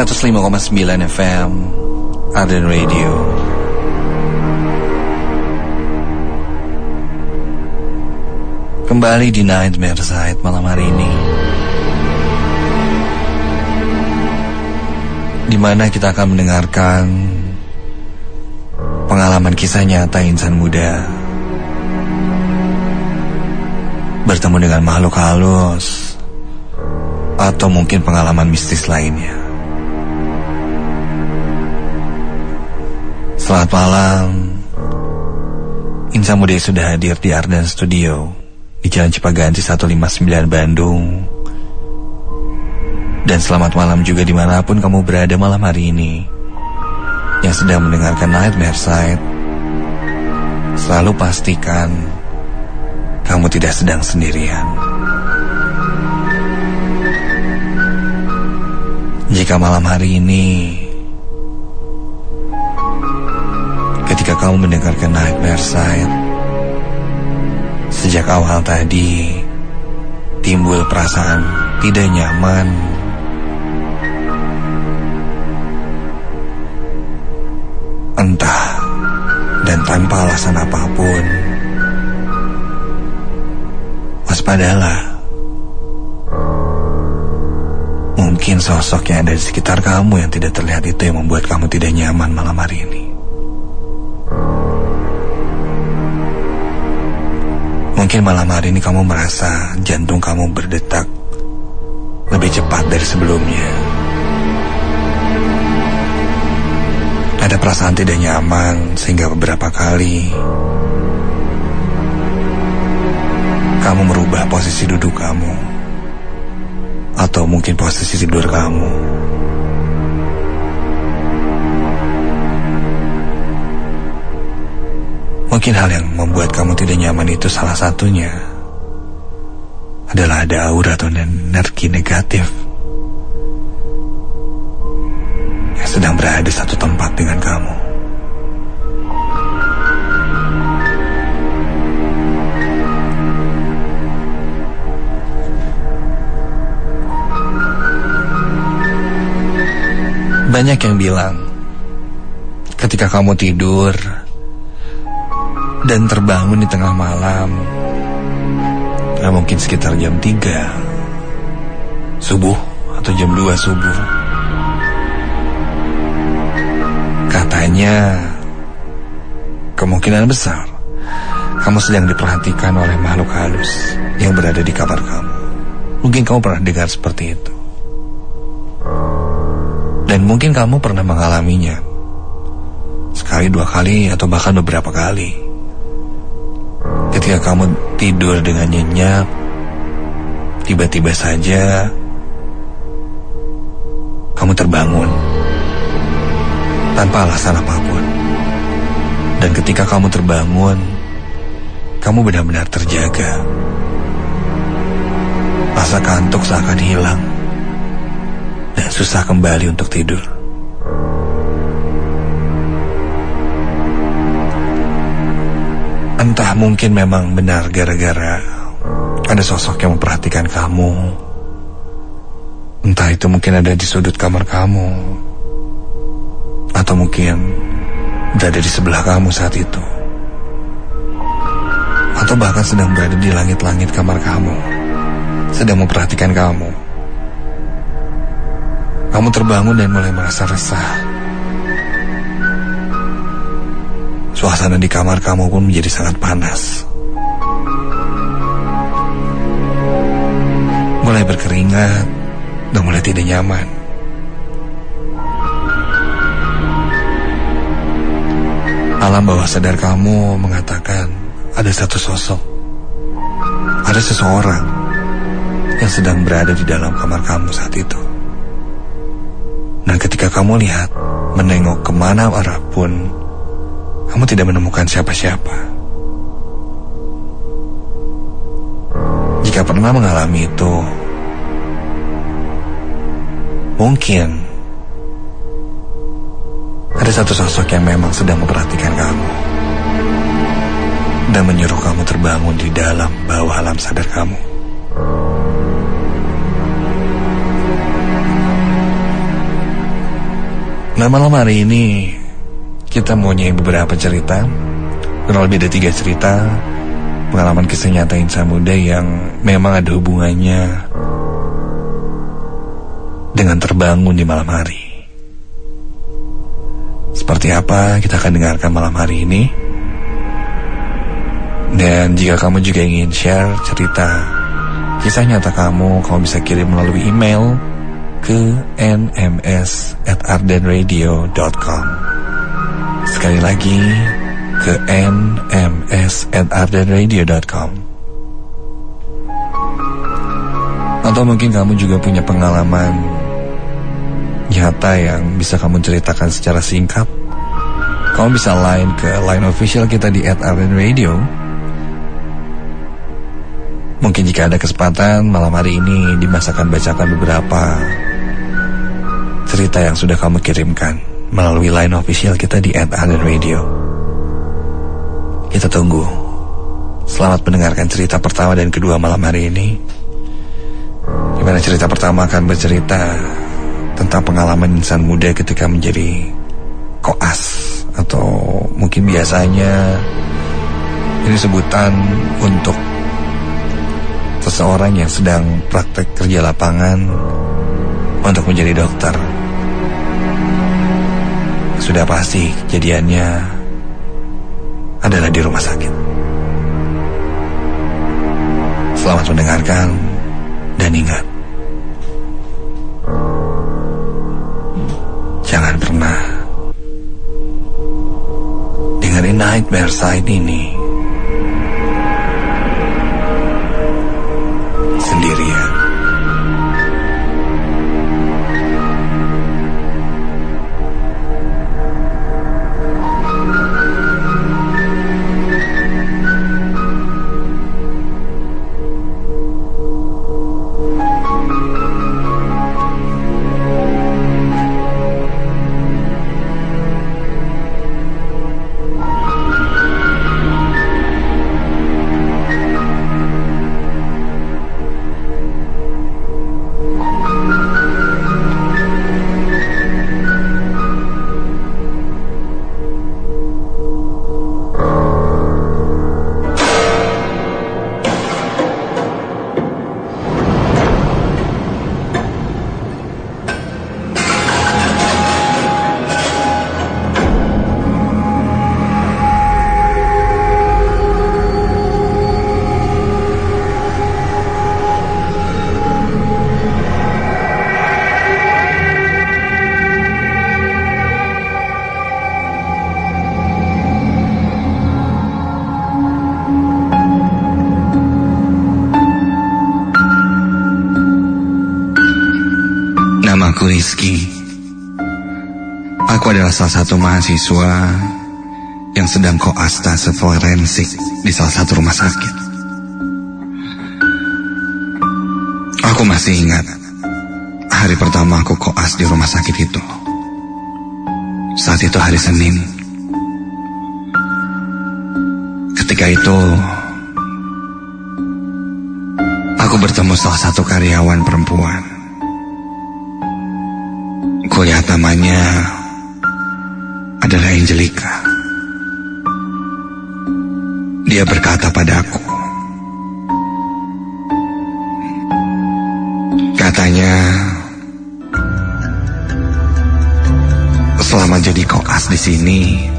105,9 FM Arden Radio. Kembali di Nightmare Side malam hari ini, di mana kita akan mendengarkan pengalaman kisah nyata insan muda bertemu dengan makhluk halus atau mungkin pengalaman mistis lainnya. Selamat malam, insan muda sudah hadir di Arden Studio di Jalan Cipaganti 159 Bandung. Dan selamat malam juga dimanapun kamu berada malam hari ini yang sedang mendengarkan Nightmare Side. Selalu pastikan kamu tidak sedang sendirian. Jika malam hari ini ketika kamu mendengarkan Nightmare Side, sejak awal tadi timbul perasaan tidak nyaman, entah dan tanpa alasan apapun, waspadalah. Mungkin sosok yang ada di sekitar kamu yang tidak terlihat itu yang membuat kamu tidak nyaman malam hari ini. Mungkin malam hari ini kamu merasa jantung kamu berdetak lebih cepat dari sebelumnya. Ada perasaan tidak nyaman sehingga beberapa kali kamu merubah posisi duduk kamu atau mungkin posisi tidur kamu. Mungkin hal yang membuat kamu tidak nyaman itu salah satunya adalah ada aura atau energi negatif yang sedang berada di satu tempat dengan kamu. Banyak yang bilang ketika kamu tidur dan terbangun di tengah malam, mungkin sekitar jam 3 subuh atau jam 2 subuh, katanya kemungkinan besar kamu sedang diperhatikan oleh makhluk halus yang berada di kamar kamu. Mungkin kamu pernah dengar seperti itu, dan mungkin kamu pernah mengalaminya sekali, 2 kali, atau bahkan beberapa kali. Ketika kamu tidur dengan nyenyak, tiba-tiba saja kamu terbangun tanpa alasan apapun. Dan ketika kamu terbangun, kamu benar-benar terjaga. Rasa kantuk seakan hilang dan susah kembali untuk tidur. Entah mungkin memang benar gara-gara ada sosok yang memperhatikan kamu. Entah itu mungkin ada di sudut kamar kamu, atau mungkin berada di sebelah kamu saat itu, atau bahkan sedang berada di langit-langit kamar kamu, sedang memperhatikan kamu. Kamu terbangun dan mulai merasa resah. Suasana di kamar kamu pun menjadi sangat panas. Mulai berkeringat dan mulai tidak nyaman. Alam bawah sadar kamu mengatakan ada satu sosok, ada seseorang yang sedang berada di dalam kamar kamu saat itu. Dan ketika kamu lihat, menengok kemana arah pun, kamu tidak menemukan siapa-siapa. Jika pernah mengalami itu, mungkin ada satu sosok yang memang sedang memperhatikan kamu dan menyuruh kamu terbangun di dalam bawah alam sadar kamu. Nah, malam hari ini kita mau nyanyi beberapa cerita, kurang lebih ada 3 cerita pengalaman kisah nyata insan muda yang memang ada hubungannya dengan terbangun di malam hari. Seperti apa kita akan dengarkan malam hari ini. Dan jika kamu juga ingin share cerita kisah nyata kamu bisa kirim melalui email ke nms@ardenradio.com. Sekali lagi ke nms@ardenradio.com. Atau mungkin kamu juga punya pengalaman nyata yang bisa kamu ceritakan secara singkat. Kamu bisa line ke line official kita di @ardenradio. Mungkin jika ada kesempatan malam hari ini Dimas akan bacakan beberapa cerita yang sudah kamu kirimkan melalui line official kita di @ardenradio. Kita tunggu. Selamat mendengarkan cerita pertama dan kedua malam hari ini. Dimana cerita pertama akan bercerita tentang pengalaman insan muda ketika menjadi koas, atau mungkin biasanya ini sebutan untuk seseorang yang sedang praktek kerja lapangan untuk menjadi dokter. Sudah pasti kejadiannya adalah di rumah sakit. Selamat mendengarkan dan ingat, jangan pernah dengerin Nightmare Side ini sendirian. Namaku Rizky. Aku adalah salah satu mahasiswa yang sedang koas stase forensik di salah satu rumah sakit. Aku masih ingat hari pertama aku koas di rumah sakit itu. Saat itu hari Senin. Ketika itu aku bertemu salah satu karyawan perempuan. Kulihat namanya adalah Angelica. Dia berkata padaku, katanya, selama jadi koas di sini,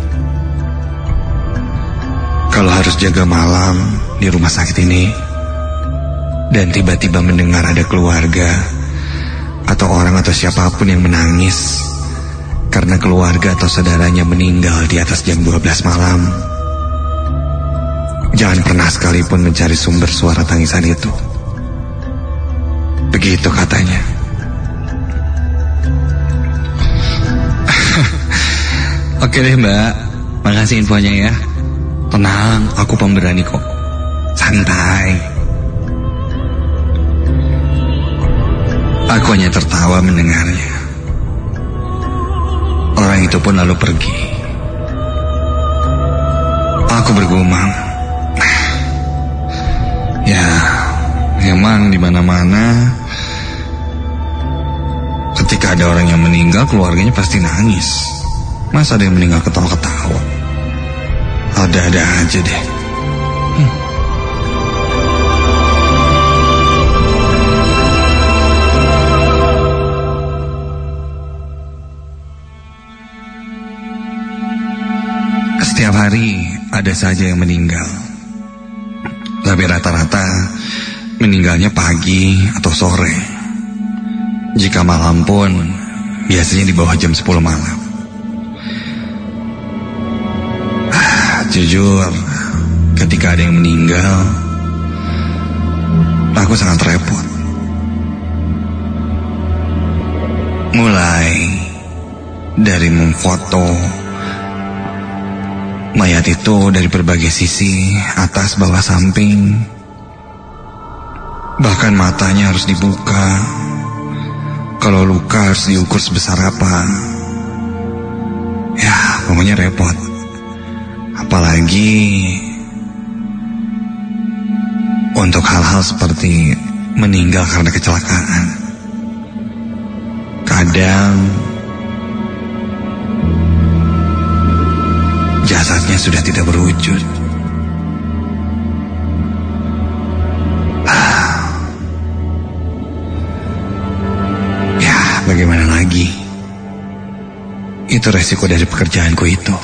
kalau harus jaga malam di rumah sakit ini, dan tiba-tiba mendengar ada keluarga atau orang atau siapapun yang menangis karena keluarga atau saudaranya meninggal di atas jam 12 malam, jangan pernah sekalipun mencari sumber suara tangisan itu. Begitu katanya. Oke deh Mbak, makasih infonya ya. Tenang, aku pemberani kok. Santai. Aku hanya tertawa mendengarnya. Orang itu pun lalu pergi. Aku bergumam, ya, memang di mana-mana Ketika ada orang yang meninggal, keluarganya pasti nangis. Masa ada yang meninggal ketawa-ketawa? Ada-ada aja deh. Setiap hari ada saja yang meninggal. Tapi rata-rata meninggalnya pagi atau sore. Jika malam pun biasanya di bawah jam 10 malam. Jujur, ketika ada yang meninggal, aku sangat repot. Mulai dari memfoto mayat itu dari berbagai sisi, atas, bawah, samping. Bahkan matanya harus dibuka. Kalau luka harus diukur sebesar apa. Ya, pokoknya repot. Apalagi untuk hal-hal seperti meninggal karena kecelakaan. Kadang jasadnya sudah tidak berwujud. Ya, bagaimana lagi? Itu resiko dari pekerjaanku itu.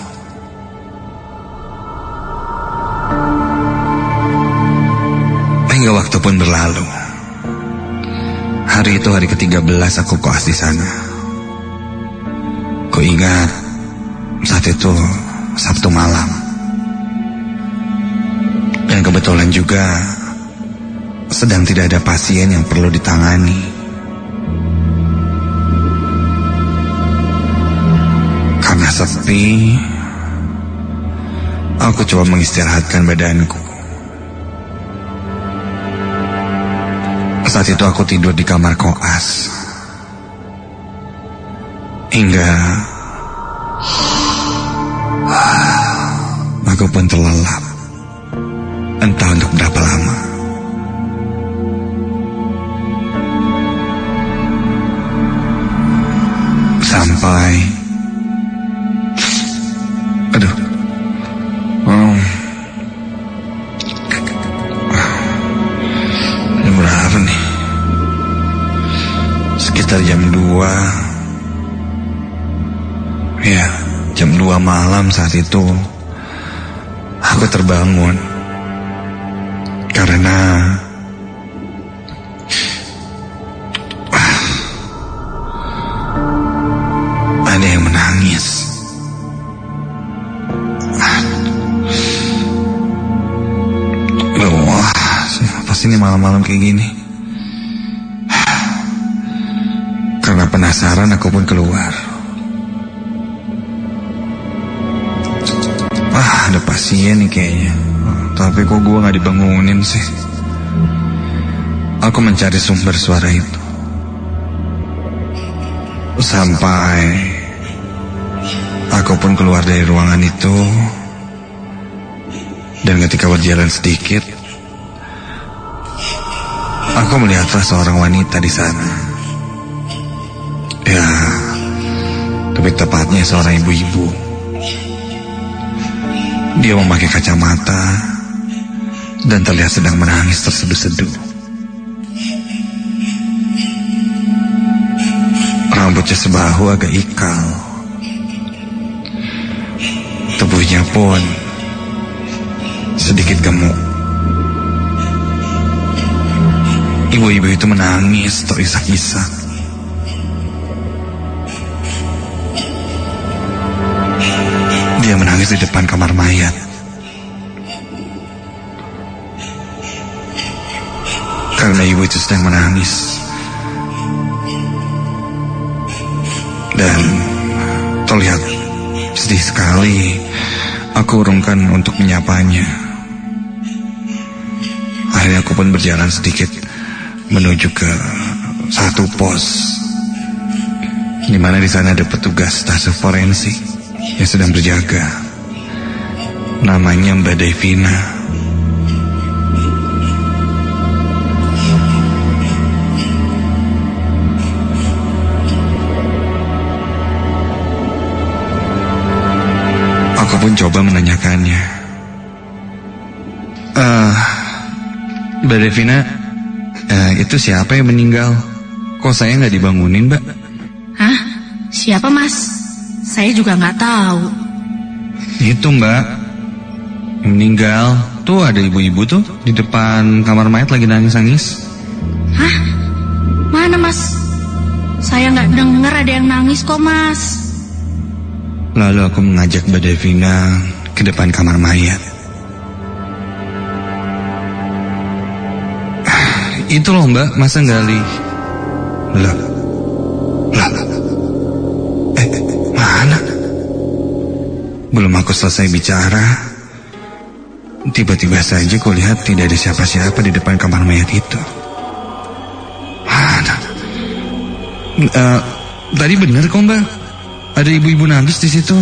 Hingga waktu pun berlalu. Hari itu hari ke-13 aku koas di sana. Ku ingat saat itu Sabtu malam. Dan kebetulan juga sedang tidak ada pasien yang perlu ditangani. Karena sepi, aku coba mengistirahatkan badanku. Saat itu aku tidur di kamar koas. Hingga aku pun terlelap. Entah untuk berapa lama. Sampai Jam berapa nih? Sekitar jam 2. Ya, jam 2 malam saat itu aku terbangun karena ada yang menangis. Wah, apa sih ini malam-malam kayak gini? Karena penasaran aku pun keluar. Ada pasien nih kayaknya. Tapi kok gue gak dibangunin sih. Aku mencari sumber suara itu. Sampai aku pun keluar dari ruangan itu. Dan ketika berjalan sedikit, aku melihatlah seorang wanita di sana. Ya, lebih tepatnya seorang ibu-ibu. Dia memakai kacamata dan terlihat sedang menangis terseduh-seduh. Rambutnya sebahu agak ikal. Tubuhnya pun sedikit gemuk. Ibu-ibu itu menangis terisak-isak. Dia menangis di depan kamar mayat. Karena ibu itu sedang menangis. Dan terlihat sedih sekali. Aku urungkan untuk menyapanya. Akhirnya aku pun berjalan sedikit menuju ke satu pos, di mana di sana ada petugas stase forensik yang sedang berjaga. Namanya Mbak Devina. pun coba menanyakannya. Mbak Devina, itu siapa yang meninggal? Kok saya nggak dibangunin, Mbak? Hah? Siapa, Mas? Saya juga nggak tahu. Itu, Mbak, yang meninggal. Tuh ada ibu-ibu tuh di depan kamar mayat lagi nangis-nangis. Hah? Mana, Mas? Saya nggak dengar ada yang nangis kok, Mas. Lalu aku mengajak Mbak Devina ke depan kamar mayat. Itu loh, Mbak, masa nggak lihat? Lah, mana? Belum aku selesai bicara, tiba-tiba saja ku lihat tidak ada siapa-siapa di depan kamar mayat itu. Mana? Tadi benar kok, Mbak. Ada ibu-ibu nangis di situ.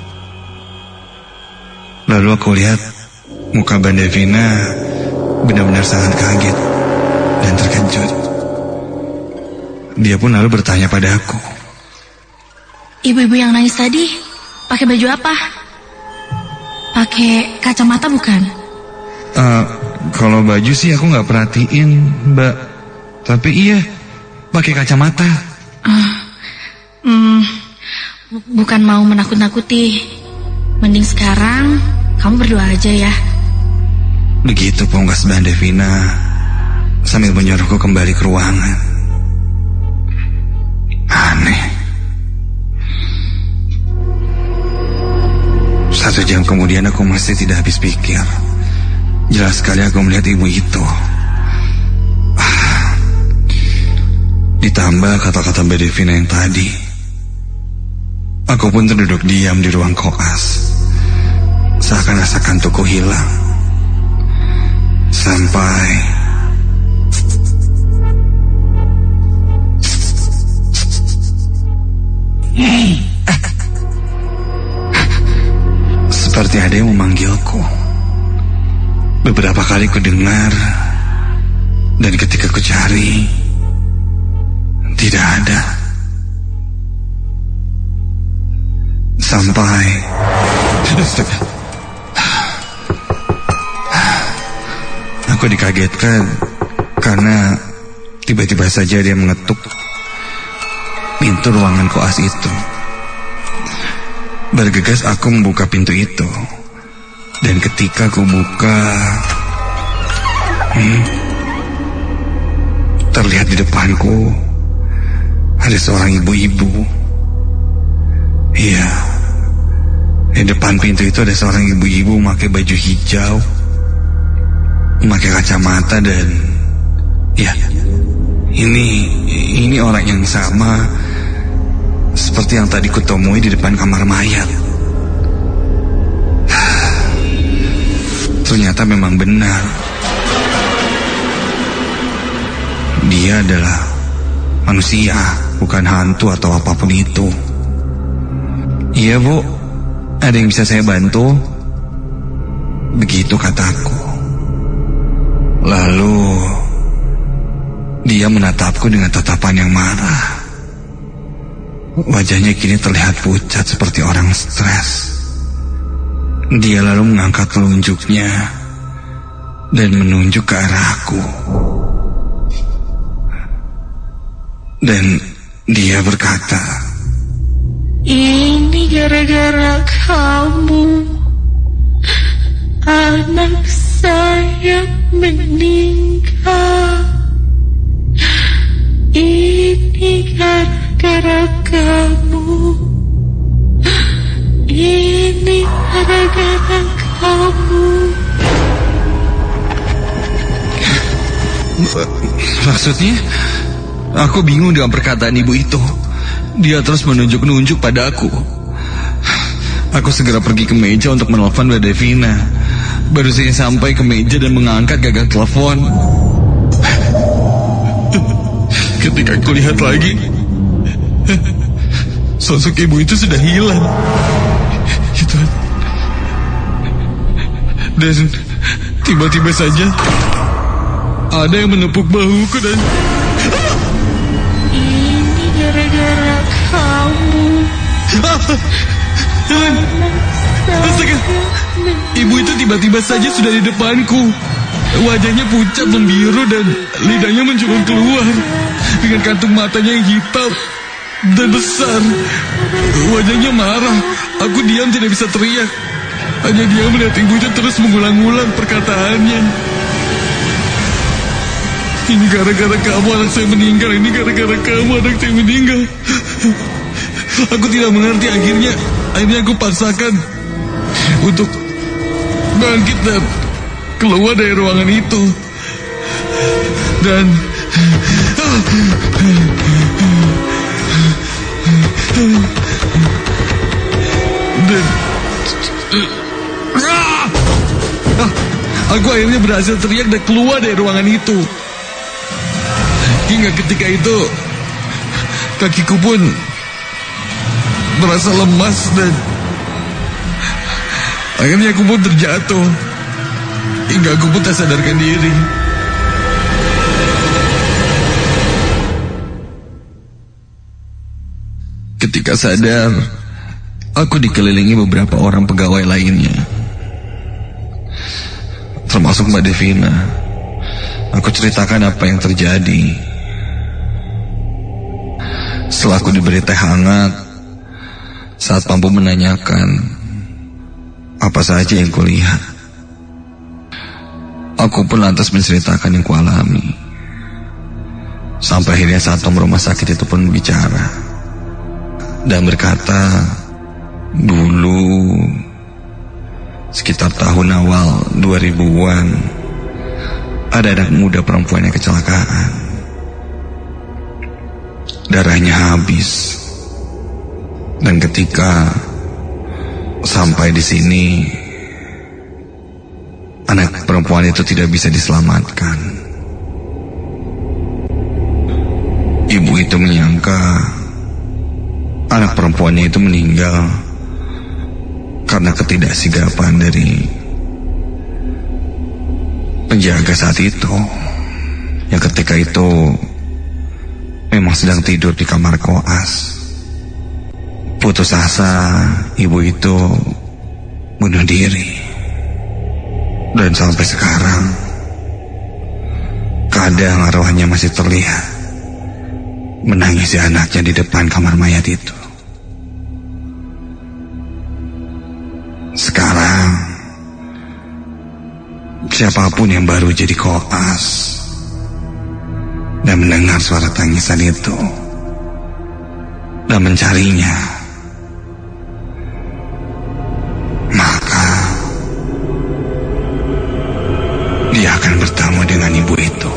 Lalu aku lihat muka Mbak Devina benar-benar sangat kaget dan terkejut. Dia pun lalu bertanya pada aku. Ibu-ibu yang nangis tadi pakai baju apa? Pakai kacamata bukan? Kalau baju sih aku nggak perhatiin, Mbak. Tapi iya, pakai kacamata. Bukan mau menakut-nakuti. Mending sekarang kamu berdoa aja ya. Begitu pungkas Mbak Devina sambil menyuruhku kembali ke ruangan. Aneh. 1 jam kemudian aku masih tidak habis pikir. Jelas sekali aku melihat ibu itu. Ditambah kata-kata Mbak Devina yang tadi, aku pun terduduk diam di ruang koas, seakan rasa kantukku hilang. Sampai seperti ada yang memanggilku. Beberapa kali ku dengar, dan ketika ku cari, tidak ada. Sampai aku dikagetkan karena tiba-tiba saja dia mengetuk pintu ruangan koas itu. Bergegas aku membuka pintu itu, dan ketika aku buka, terlihat di depanku ada seorang ibu-ibu. Iya, di depan pintu itu ada seorang ibu-ibu memakai baju hijau, memakai kacamata, dan ya, ini orang yang sama seperti yang tadi kutemui di depan kamar mayat. Ternyata memang benar, dia adalah manusia, bukan hantu atau apapun itu. Iya, Bu, ada yang bisa saya bantu? Begitu kataku. Lalu dia menatapku dengan tatapan yang marah. Wajahnya kini terlihat pucat seperti orang stres. Dia lalu mengangkat telunjuknya dan menunjuk ke arahku. Dan dia berkata, "Ini gara-gara kamu, anak saya meninggal. Ini gara-gara kamu. Ini gara-gara kamu." Maksudnya? Aku bingung dengan perkataan ibu itu. Dia terus menunjuk-nunjuk pada aku. Aku segera pergi ke meja untuk menelpon Mbak Devina. Baru saya sampai ke meja dan mengangkat gagal telepon, ketika aku lihat lagi, sosok ibu itu sudah hilang. Itu. Dan tiba-tiba saja ada yang menepuk bahuku dan gara-gara kamu. Astaga, ibu itu tiba-tiba saja sudah di depanku. Wajahnya pucat membiru dan lidahnya menculur keluar. Dengan kantung matanya yang hitam dan besar. Wajahnya marah. Aku diam, tidak bisa teriak. Hanya dia melihat ibu itu terus mengulang-ulang perkataannya. Ini gara-gara kamu anak saya meninggal. Ini gara-gara kamu anak saya meninggal. Aku tidak mengerti. Akhirnya aku paksakan untuk bangkit dan keluar dari ruangan itu. Dan aku akhirnya berhasil teriak dan keluar dari ruangan itu. Hingga ketika itu kakiku pun merasa lemas dan akhirnya aku pun terjatuh. Hingga aku pun tak sadarkan diri. Ketika sadar, aku dikelilingi beberapa orang pegawai lainnya, termasuk Mbak Devina. Aku ceritakan apa yang terjadi. Setelah aku diberi teh hangat, saat Pampu menanyakan apa saja yang kulihat, aku pun lantas menceritakan yang kualami. Sampai akhirnya Satpam rumah sakit itu pun bicara dan berkata, dulu sekitar tahun awal 2000-an ada anak muda perempuan yang kecelakaan. Darahnya habis. Dan ketika sampai di sini, anak perempuan itu tidak bisa diselamatkan. Ibu itu menyangka anak perempuannya itu meninggal karena ketidaksigapan dari penjaga saat itu, yang ketika itu memang sedang tidur di kamar koas. Putus asa, ibu itu bunuh diri. Dan sampai sekarang kadang arwahnya masih terlihat menangisi anaknya di depan kamar mayat itu. Sekarang siapapun yang baru jadi koas dan mendengar suara tangisan itu dan mencarinya, maka dia akan bertemu dengan ibu itu.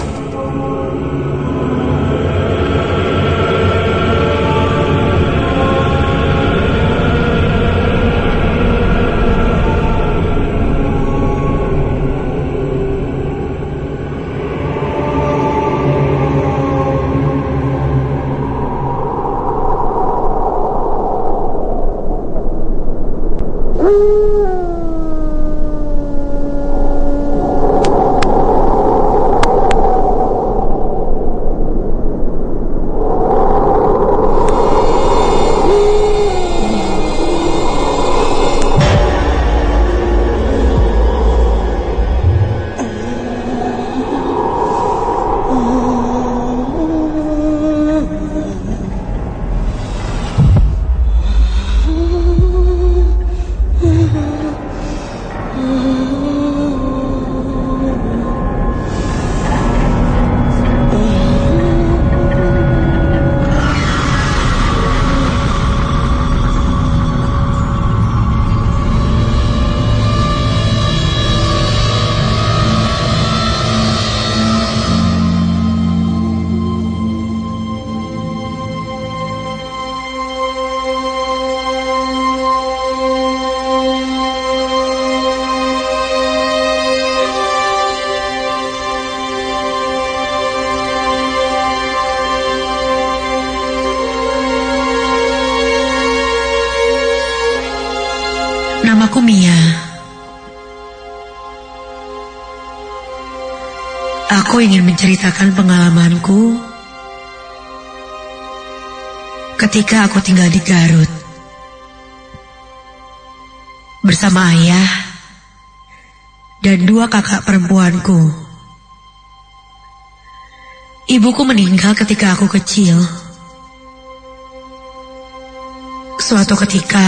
Namaku Mia. Aku ingin menceritakan pengalamanku ketika aku tinggal di Garut bersama ayah dan 2 kakak perempuanku. Ibuku meninggal ketika aku kecil. Suatu ketika,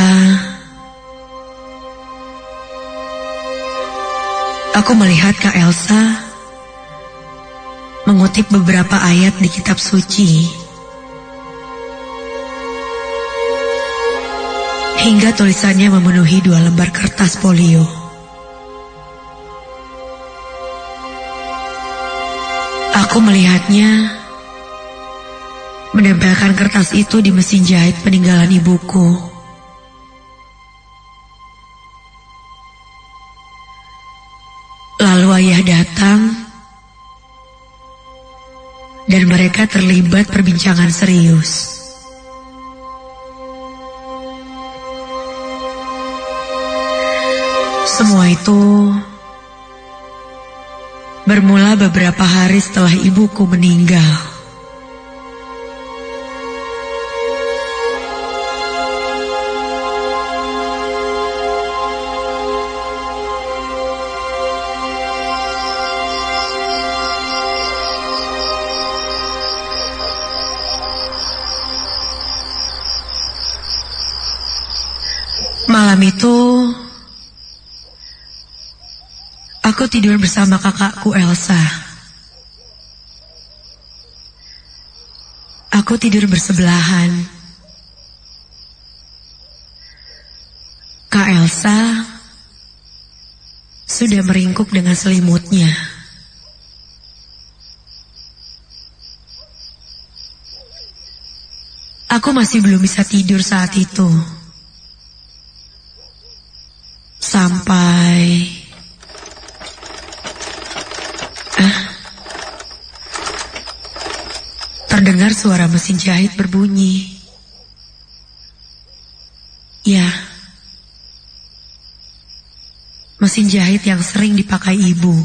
aku melihat Kak Elsa mengutip beberapa ayat di kitab suci, hingga tulisannya memenuhi 2 lembar kertas folio. Aku melihatnya menempelkan kertas itu di mesin jahit peninggalan ibuku. Lalu ayah datang dan mereka terlibat perbincangan serius. Semua itu bermula beberapa hari setelah ibuku meninggal. Malam itu, aku tidur bersama kakakku Elsa. Aku tidur bersebelahan. Kak Elsa sudah meringkuk dengan selimutnya. Aku masih belum bisa tidur saat itu. Sampai terdengar suara mesin jahit berbunyi. Ya, mesin jahit yang sering dipakai ibu.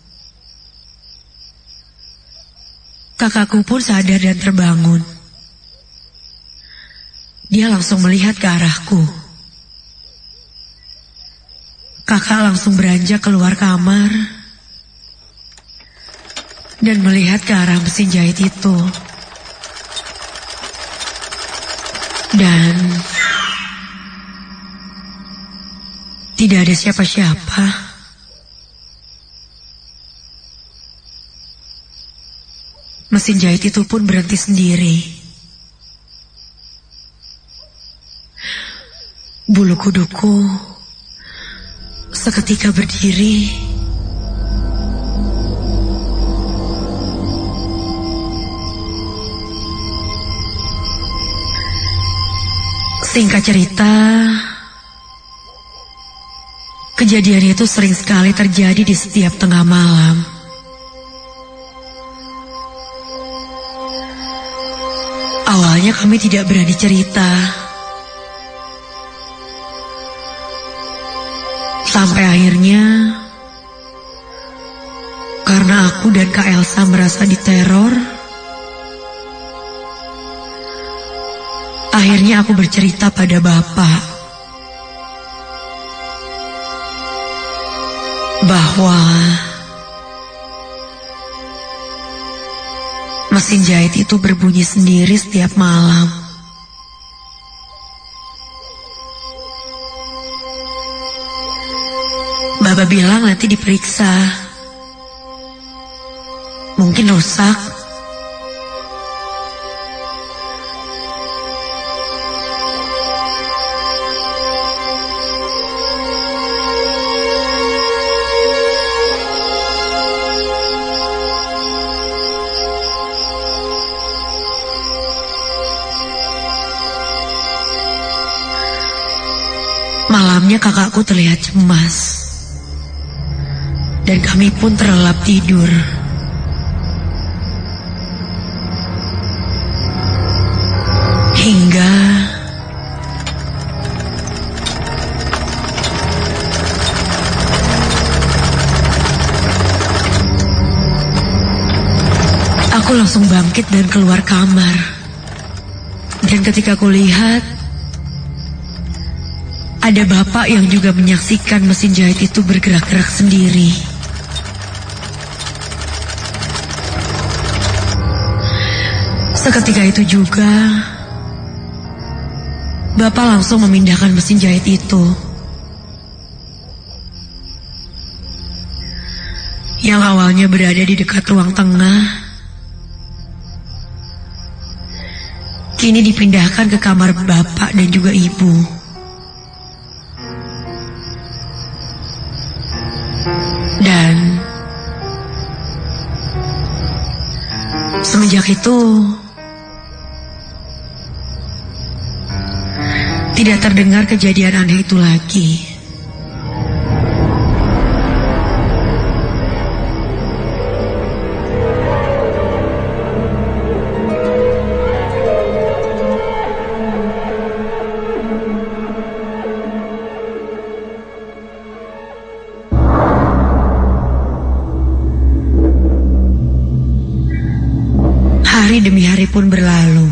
Kakakku pun sadar dan terbangun. Dia langsung melihat ke arahku. Kakak langsung beranjak keluar kamar dan melihat ke arah mesin jahit itu. Dan tidak ada siapa-siapa. Mesin jahit itu pun berhenti sendiri. Bulu kuduku seketika berdiri. Singkat cerita, kejadian itu sering sekali terjadi di setiap tengah malam. Awalnya kami tidak berani cerita. Sampai akhirnya, karena aku dan Kak Elsa merasa diteror, akhirnya aku bercerita pada Bapak bahwa mesin jahit itu berbunyi sendiri setiap malam. Bapak bilang nanti diperiksa. Mungkin rusak. Malamnya kakakku terlihat cemas. Dan kami pun terlelap tidur. Hingga aku langsung bangkit dan keluar kamar. Dan ketika aku lihat, ada bapak yang juga menyaksikan mesin jahit itu bergerak-gerak sendiri. Seketika itu juga, bapak langsung memindahkan mesin jahit itu. Yang awalnya berada di dekat ruang tengah, kini dipindahkan ke kamar bapak dan juga ibu. Dan semenjak itu, tidak terdengar kejadian aneh itu lagi. Hari demi hari pun berlalu,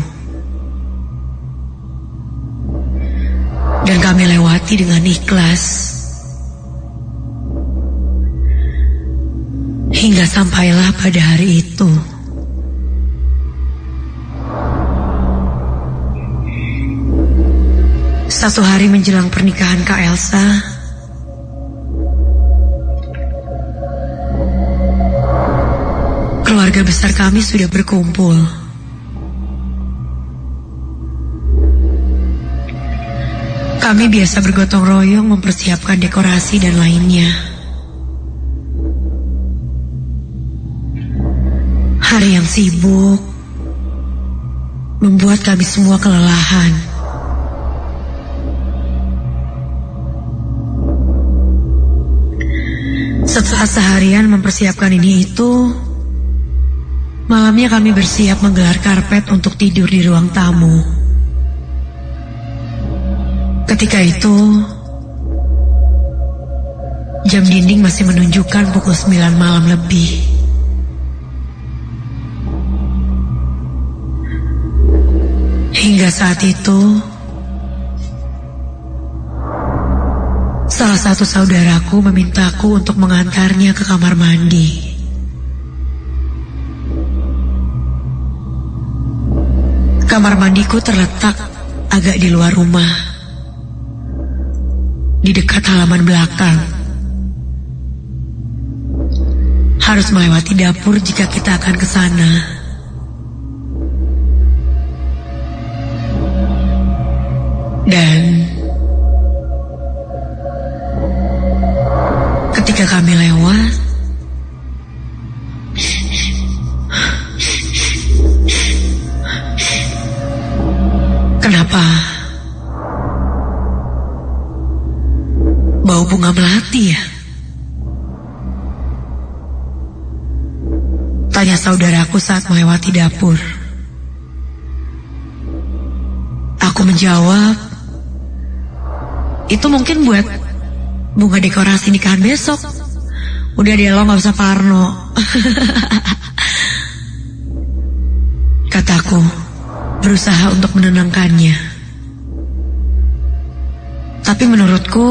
dan kami lewati dengan ikhlas, hingga sampailah pada hari itu. Satu hari menjelang pernikahan Kak Elsa, keluarga besar kami sudah berkumpul. Kami biasa bergotong royong mempersiapkan dekorasi dan lainnya. Hari yang sibuk membuat kami semua kelelahan. Setelah seharian mempersiapkan ini itu, malamnya kami bersiap menggelar karpet untuk tidur di ruang tamu. Ketika itu, jam dinding masih menunjukkan pukul 9 malam lebih. Hingga saat itu, salah satu saudaraku memintaku untuk mengantarnya ke kamar mandi. Kamar mandiku terletak agak di luar rumah, di dekat halaman belakang. Harus melewati dapur jika kita akan ke sana. Dan ketika kami lewat, kenapa bau bunga melati ya? Tanya saudaraku saat melewati dapur. Aku menjawab, itu mungkin buat bunga dekorasi nikahan besok. Udah deh, lo gak usah parno. Kataku, berusaha untuk menenangkannya. Tapi menurutku,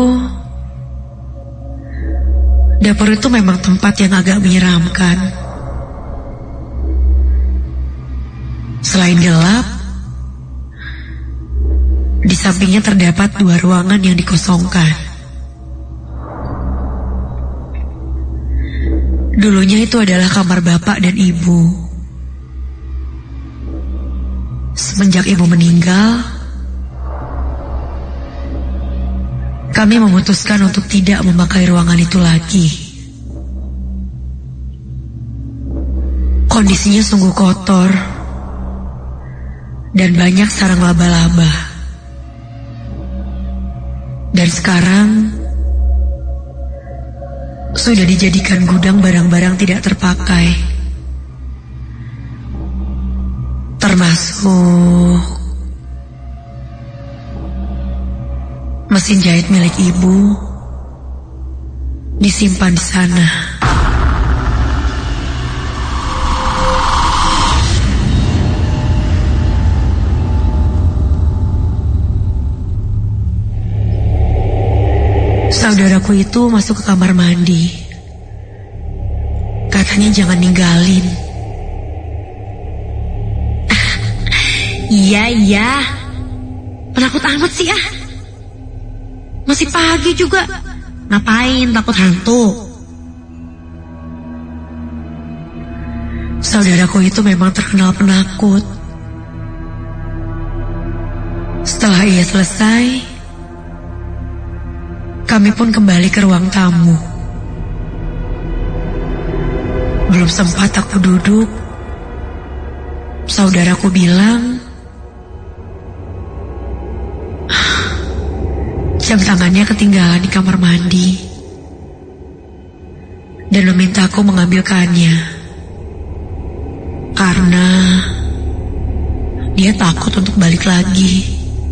dapur itu memang tempat yang agak menyeramkan. Selain gelap, di sampingnya terdapat 2 ruangan yang dikosongkan. Dulunya itu adalah kamar bapak dan ibu. Semenjak ibu meninggal, kami memutuskan untuk tidak memakai ruangan itu lagi. Kondisinya sungguh kotor dan banyak sarang laba-laba. Dan sekarang sudah dijadikan gudang barang-barang tidak terpakai, termasuk mesin jahit milik ibu disimpan di sana. saudaraku itu masuk ke kamar mandi. Katanya jangan ninggalin. Iya. Penakut amat sih ah. Masih pagi juga. Ngapain takut hantu? Saudaraku itu memang terkenal penakut. Setelah ia selesai, kami pun kembali ke ruang tamu. Belum sempat aku duduk, saudaraku bilang, jam tangannya ketinggalan di kamar mandi dan memintaku mengambilkannya karena dia takut untuk balik lagi.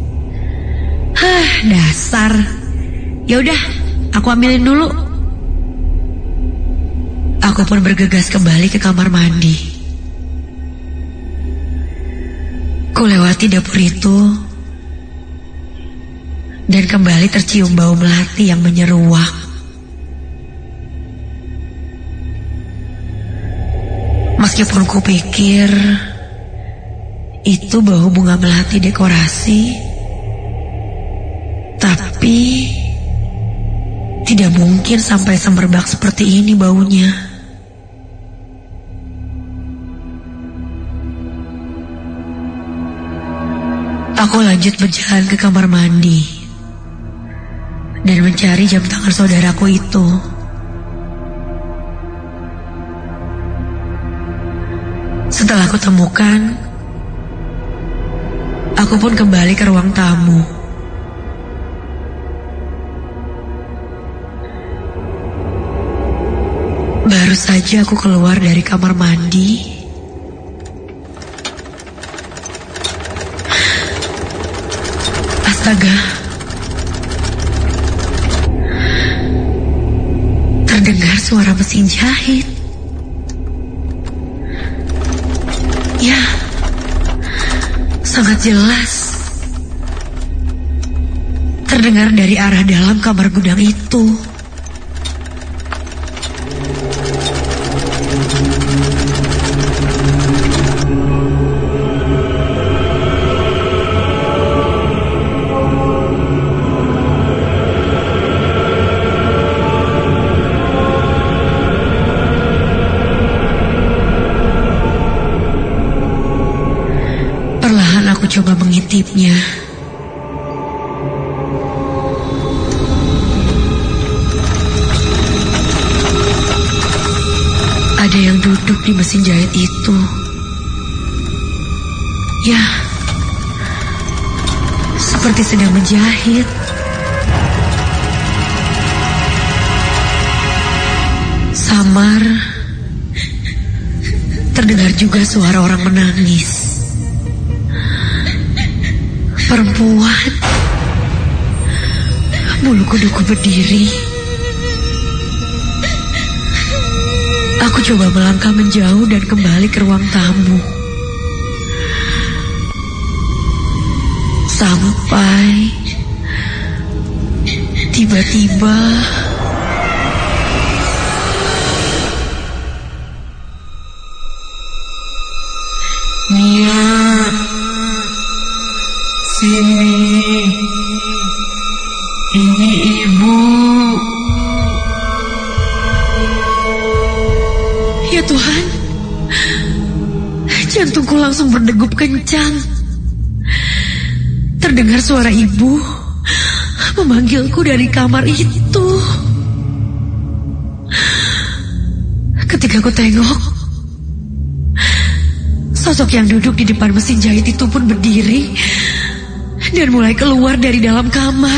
Dasar. Ya udah, aku ambilin dulu. Aku pun bergegas kembali ke kamar mandi. Ku lewati dapur itu dan kembali tercium bau melati yang menyeruak. Meskipun ku pikir itu bau bunga melati dekorasi, tapi tidak mungkin sampai semerbak seperti ini baunya. Aku lanjut berjalan ke kamar mandi dan mencari jam tangan saudaraku itu. Setelah aku temukan, aku pun kembali ke ruang tamu. Baru saja aku keluar dari kamar mandi, astaga, terdengar suara mesin jahit. Ya, sangat jelas terdengar dari arah dalam kamar gudang itu. Aku coba mengintipnya. Ada yang duduk di mesin jahit itu. Ya, seperti sedang menjahit. Samar, terdengar juga suara orang menangis. Perempuan. Bulu kuduku berdiri. Aku coba melangkah menjauh dan kembali ke ruang tamu. Sampai tiba-tiba Mia, sini, ini ibu. Ya Tuhan, jantungku langsung berdegup kencang. Terdengar suara ibu memanggilku dari kamar itu. Ketika aku tengok, sosok yang duduk di depan mesin jahit itu pun berdiri dan mulai keluar dari dalam kamar.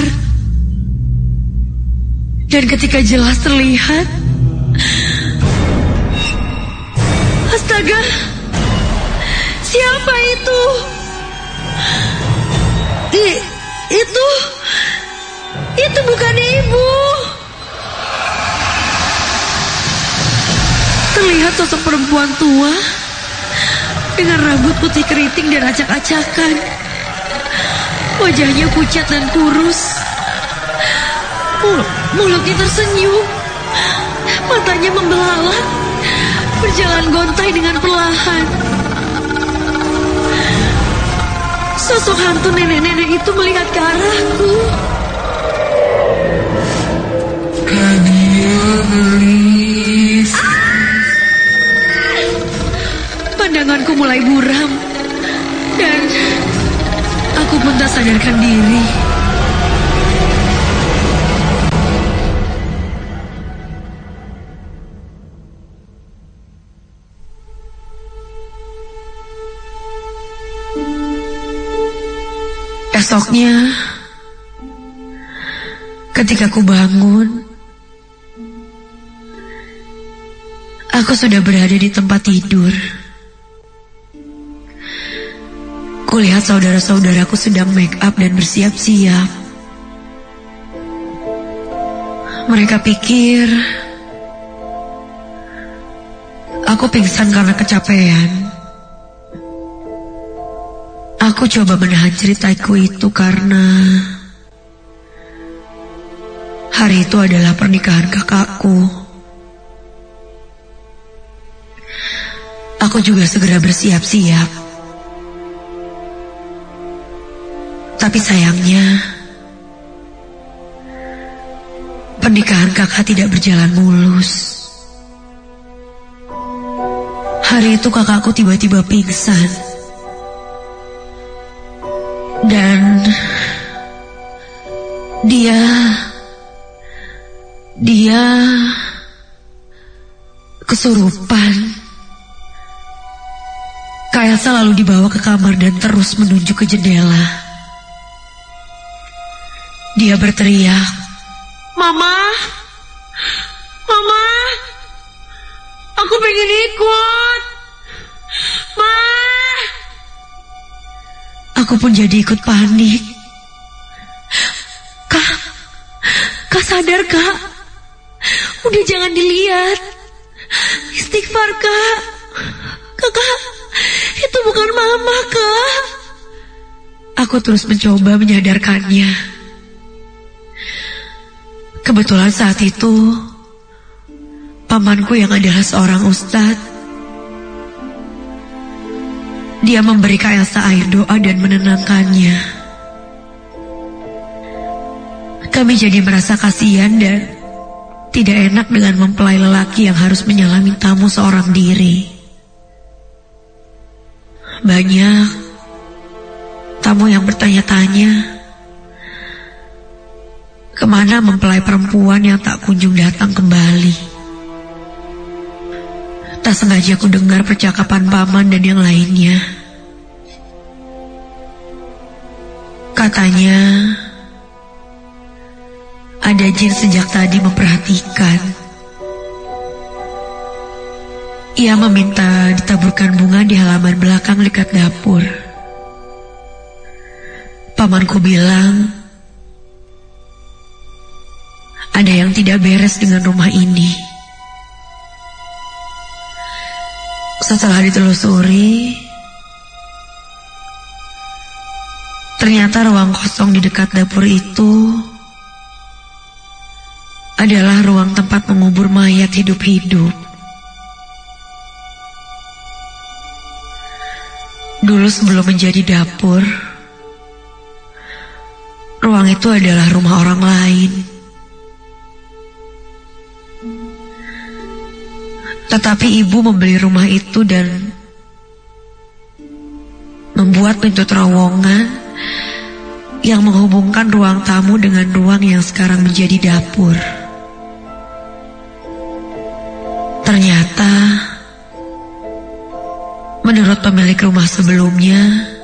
Dan ketika jelas terlihat, astaga, siapa itu? Itu bukan ibu. Terlihat sosok perempuan tua dengan rambut putih keriting dan acak-acakan. Wajahnya pucat dan kurus. Mulutnya tersenyum, matanya membelalak, berjalan gontai dengan perlahan. Sosok hantu nenek-nenek itu melihat ke arahku. Nadia gelis. Pandanganku mulai buram, dan aku pun tak sadarkan diri. Esoknya, ketika ku bangun, aku sudah berada di tempat tidur. Kulihat saudara-saudaraku sedang make up dan bersiap-siap. Mereka pikir aku pingsan karena kecapean. Aku coba menahan ceritaku itu karena hari itu adalah pernikahan kakakku. Aku juga segera bersiap-siap. Tapi sayangnya, pernikahan kakak tidak berjalan mulus. Hari itu kakakku tiba-tiba pingsan. Dan dia kesurupan. Kak Elsa lalu dibawa ke kamar dan terus menunjuk ke jendela. Dia berteriak, "Mama, Mama, aku pengen ikut, Ma." Aku pun jadi ikut panik. Kak sadar, Kak. Udah jangan dilihat. Istighfar, Kak. Kakak, itu bukan Mama, Kak. Aku terus mencoba menyadarkannya. Kebetulan saat itu, pamanku yang adalah seorang ustadz, dia memberi Kak Elsa air doa dan menenangkannya. Kami jadi merasa kasihan dan tidak enak dengan mempelai lelaki yang harus menyalami tamu seorang diri. Banyak tamu yang bertanya-tanya, kemana mempelai perempuan yang tak kunjung datang kembali. Tak sengaja aku dengar percakapan paman dan yang lainnya. Katanya, ada jin sejak tadi memperhatikan. Ia meminta ditaburkan bunga di halaman belakang dekat dapur. Pamanku bilang, ada yang tidak beres dengan rumah ini. Setelah ditelusuri, ternyata ruang kosong di dekat dapur itu adalah ruang tempat mengubur mayat hidup-hidup. Dulu sebelum menjadi dapur, ruang itu adalah rumah orang lain. Tetapi ibu membeli rumah itu dan membuat pintu terowongan yang menghubungkan ruang tamu dengan ruang yang sekarang menjadi dapur. Ternyata, menurut pemilik rumah sebelumnya,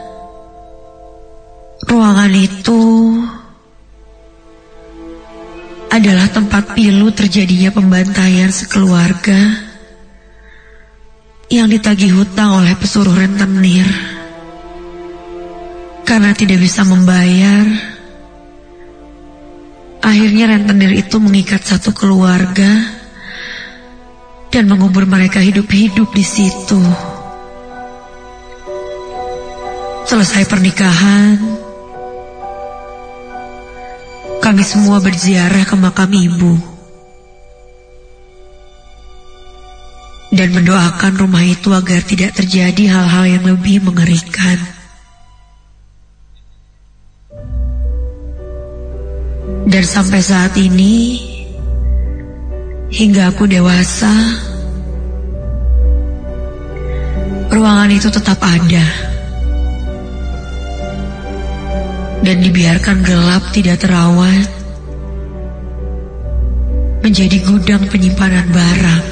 ruangan itu adalah tempat pilu terjadinya pembantaian sekeluarga yang ditagih hutang oleh pesuruh rentenir. Karena tidak bisa membayar, akhirnya rentenir itu mengikat satu keluarga dan mengubur mereka hidup-hidup di situ. Selesai pernikahan, kami kami semua berziarah ke makam ibu dan mendoakan rumah itu agar tidak terjadi hal-hal yang lebih mengerikan. Dan sampai saat ini, hingga aku dewasa, ruangan itu tetap ada dan dibiarkan gelap tidak terawat, menjadi gudang penyimpanan barang.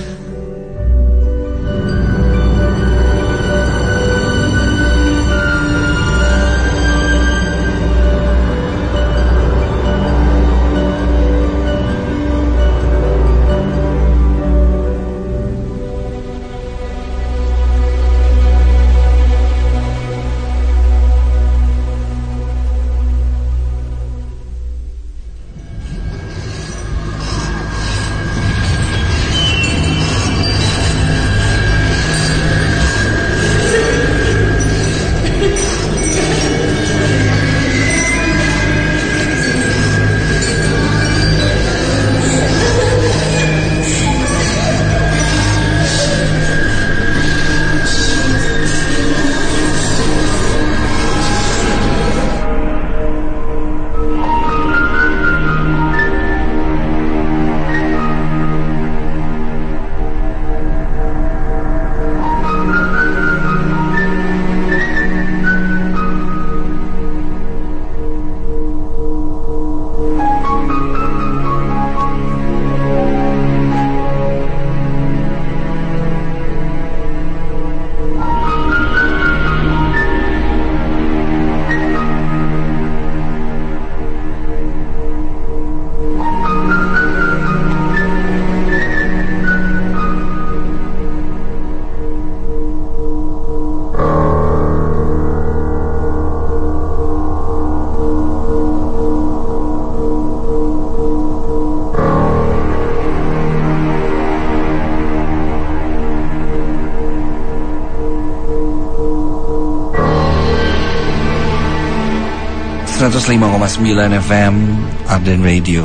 .9 FM Arden Radio.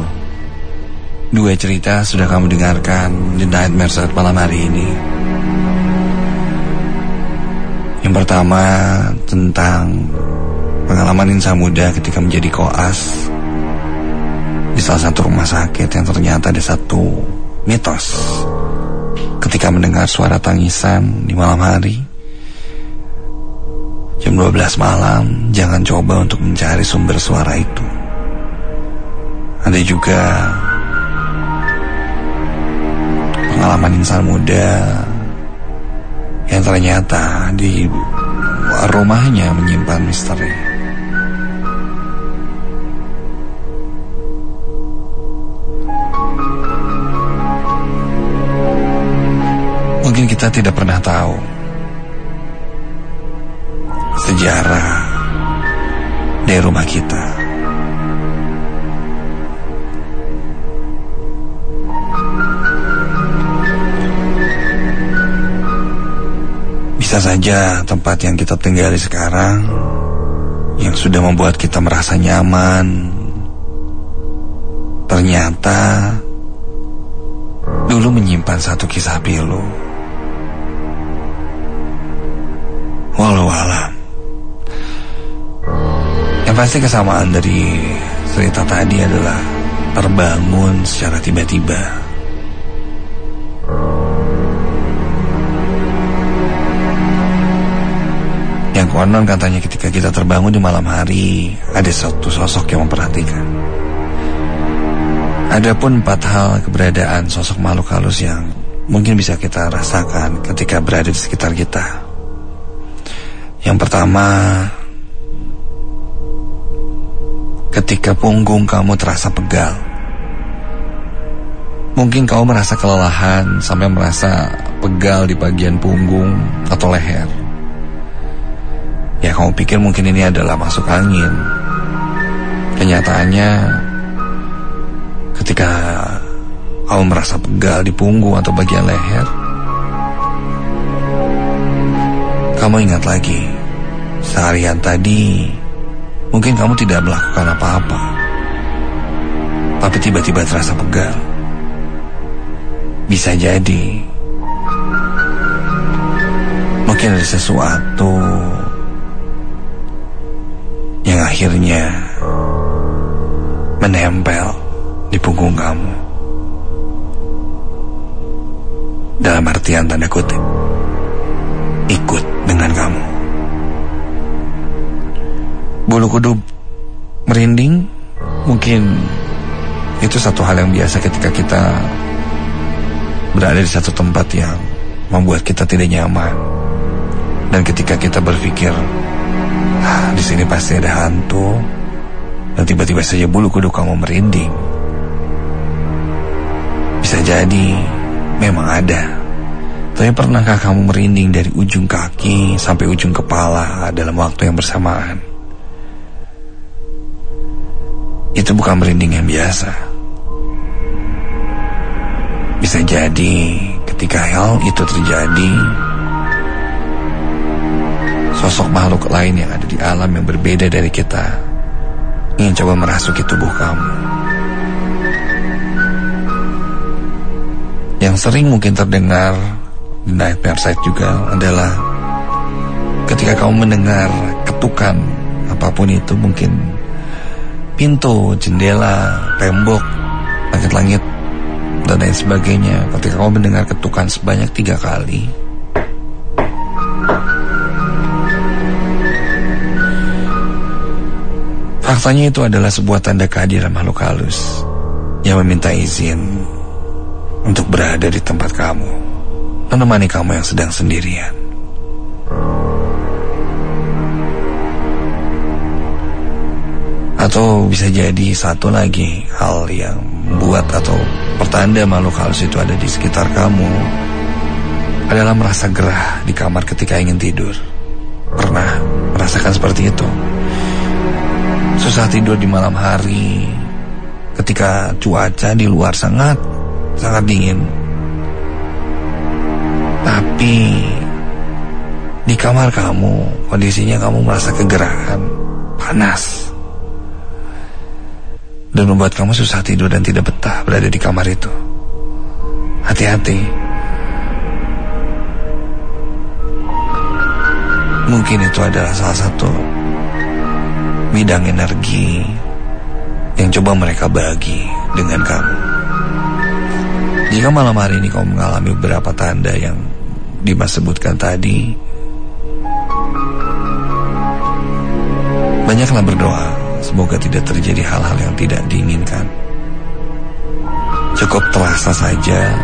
Dua cerita sudah kamu dengarkan di Nightmare saat malam hari ini. Yang pertama tentang pengalaman insan muda ketika menjadi koas di salah satu rumah sakit, yang ternyata ada satu mitos. Ketika mendengar suara tangisan di malam hari jam 12 malam, jangan coba untuk mencari sumber suara itu. Ada juga pengalaman insan muda yang ternyata di rumahnya menyimpan misteri. Mungkin kita tidak pernah tahu sejarah dari rumah kita. Bisa saja tempat yang kita tinggali sekarang, yang sudah membuat kita merasa nyaman, ternyata dulu menyimpan satu kisah pilu. Walau alam. Yang pasti kesamaan dari cerita tadi adalah terbangun secara tiba-tiba. Yang konon katanya ketika kita terbangun di malam hari, ada satu sosok yang memperhatikan. Adapun 4 hal keberadaan sosok makhluk halus yang mungkin bisa kita rasakan ketika berada di sekitar kita. Yang pertama, ketika punggung kamu terasa pegal. Mungkin kamu merasa kelelahan sampai merasa pegal di bagian punggung atau leher. Ya, kamu pikir mungkin ini adalah masuk angin. Kenyataannya, ketika kamu merasa pegal di punggung atau bagian leher, kamu ingat lagi, seharian tadi mungkin kamu tidak melakukan apa-apa. tapi tiba-tiba terasa pegal. Bisa jadi mungkin ada sesuatu yang akhirnya menempel di punggung kamu. Dalam artian tanda kutip, ikut dengan kamu. Bulu kuduk merinding, mungkin itu satu hal yang biasa ketika kita berada di satu tempat yang membuat kita tidak nyaman. Dan ketika kita berpikir, di sini pasti ada hantu, dan tiba-tiba saja bulu kuduk kamu merinding. Bisa jadi memang ada. Tapi pernahkah kamu merinding dari ujung kaki sampai ujung kepala dalam waktu yang bersamaan? Itu bukan merinding yang biasa. Bisa jadi ketika hal itu terjadi, sosok makhluk lain yang ada di alam yang berbeda dari kita ingin coba merasuki tubuh kamu. Yang sering mungkin terdengar di Nightmare Site juga adalah ketika kamu mendengar ketukan apapun itu, mungkin pintu, jendela, tembok, langit-langit, dan lain sebagainya. Ketika kamu mendengar ketukan sebanyak 3 kali, faktanya itu adalah sebuah tanda kehadiran makhluk halus yang meminta izin untuk berada di tempat kamu, menemani kamu yang sedang sendirian. Atau bisa jadi satu lagi hal yang membuat atau pertanda makhluk halus itu ada di sekitar kamu adalah merasa gerah di kamar ketika ingin tidur. Pernah merasakan seperti itu? Susah tidur di malam hari ketika cuaca di luar sangat dingin, tapi di kamar kamu kondisinya kamu merasa kegerahan, panas, dan membuat kamu susah tidur dan tidak betah berada di kamar itu. Hati-hati. Mungkin itu adalah salah satu bidang energi yang coba mereka bagi dengan kamu. Jika malam hari ini kamu mengalami beberapa tanda yang Dimas sebutkan tadi, banyaklah berdoa semoga tidak terjadi hal-hal yang tidak diinginkan. Cukup terasa saja,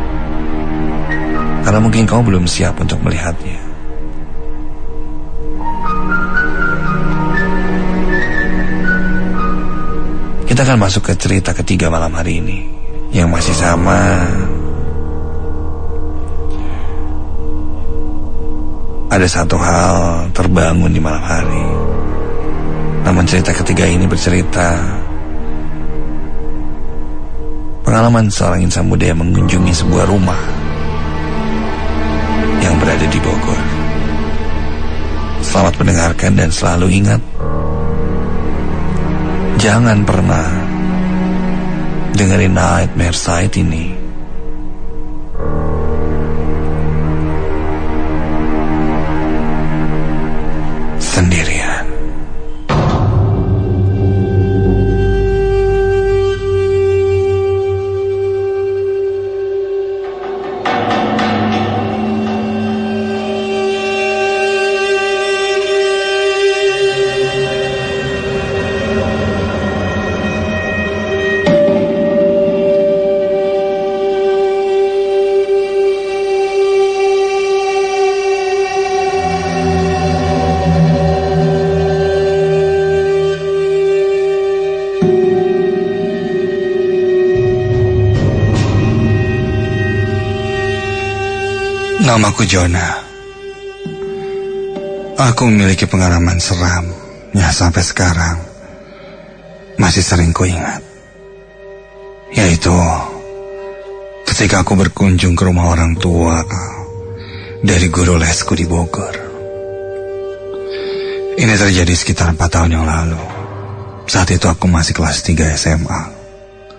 karena mungkin kamu belum siap untuk melihatnya. Kita akan masuk ke cerita ketiga malam hari ini, yang masih sama. Ada satu hal terbangun di malam hari. Namun cerita ketiga ini bercerita pengalaman seorang insan muda yang mengunjungi sebuah rumah yang berada di Bogor. Selamat mendengarkan dan selalu ingat, jangan pernah dengerin Nightmare Site ini sendirian. Namaku Jonah. Aku memiliki pengalaman seram yang sampai sekarang masih sering kuingat. Yaitu ketika aku berkunjung ke rumah orang tua dari guru lesku di Bogor. Ini terjadi sekitar 4 tahun yang lalu. Saat itu aku masih kelas 3 SMA.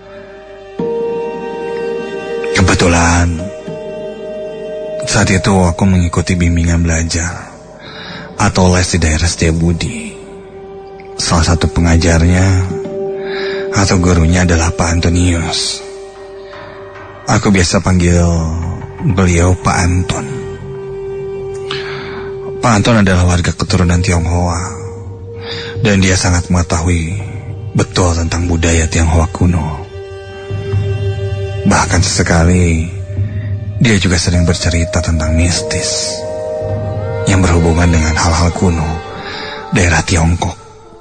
Dan saat itu aku mengikuti bimbingan belajar atau les di daerah Setiabudi. Salah satu pengajarnya atau gurunya adalah Pak Antonius. Aku biasa panggil beliau Pak Anton. Pak Anton adalah warga keturunan Tionghoa, dan dia sangat mengetahui betul tentang budaya Tionghoa kuno. Bahkan sesekali dia juga sering bercerita tentang mistis yang berhubungan dengan hal-hal kuno daerah Tiongkok.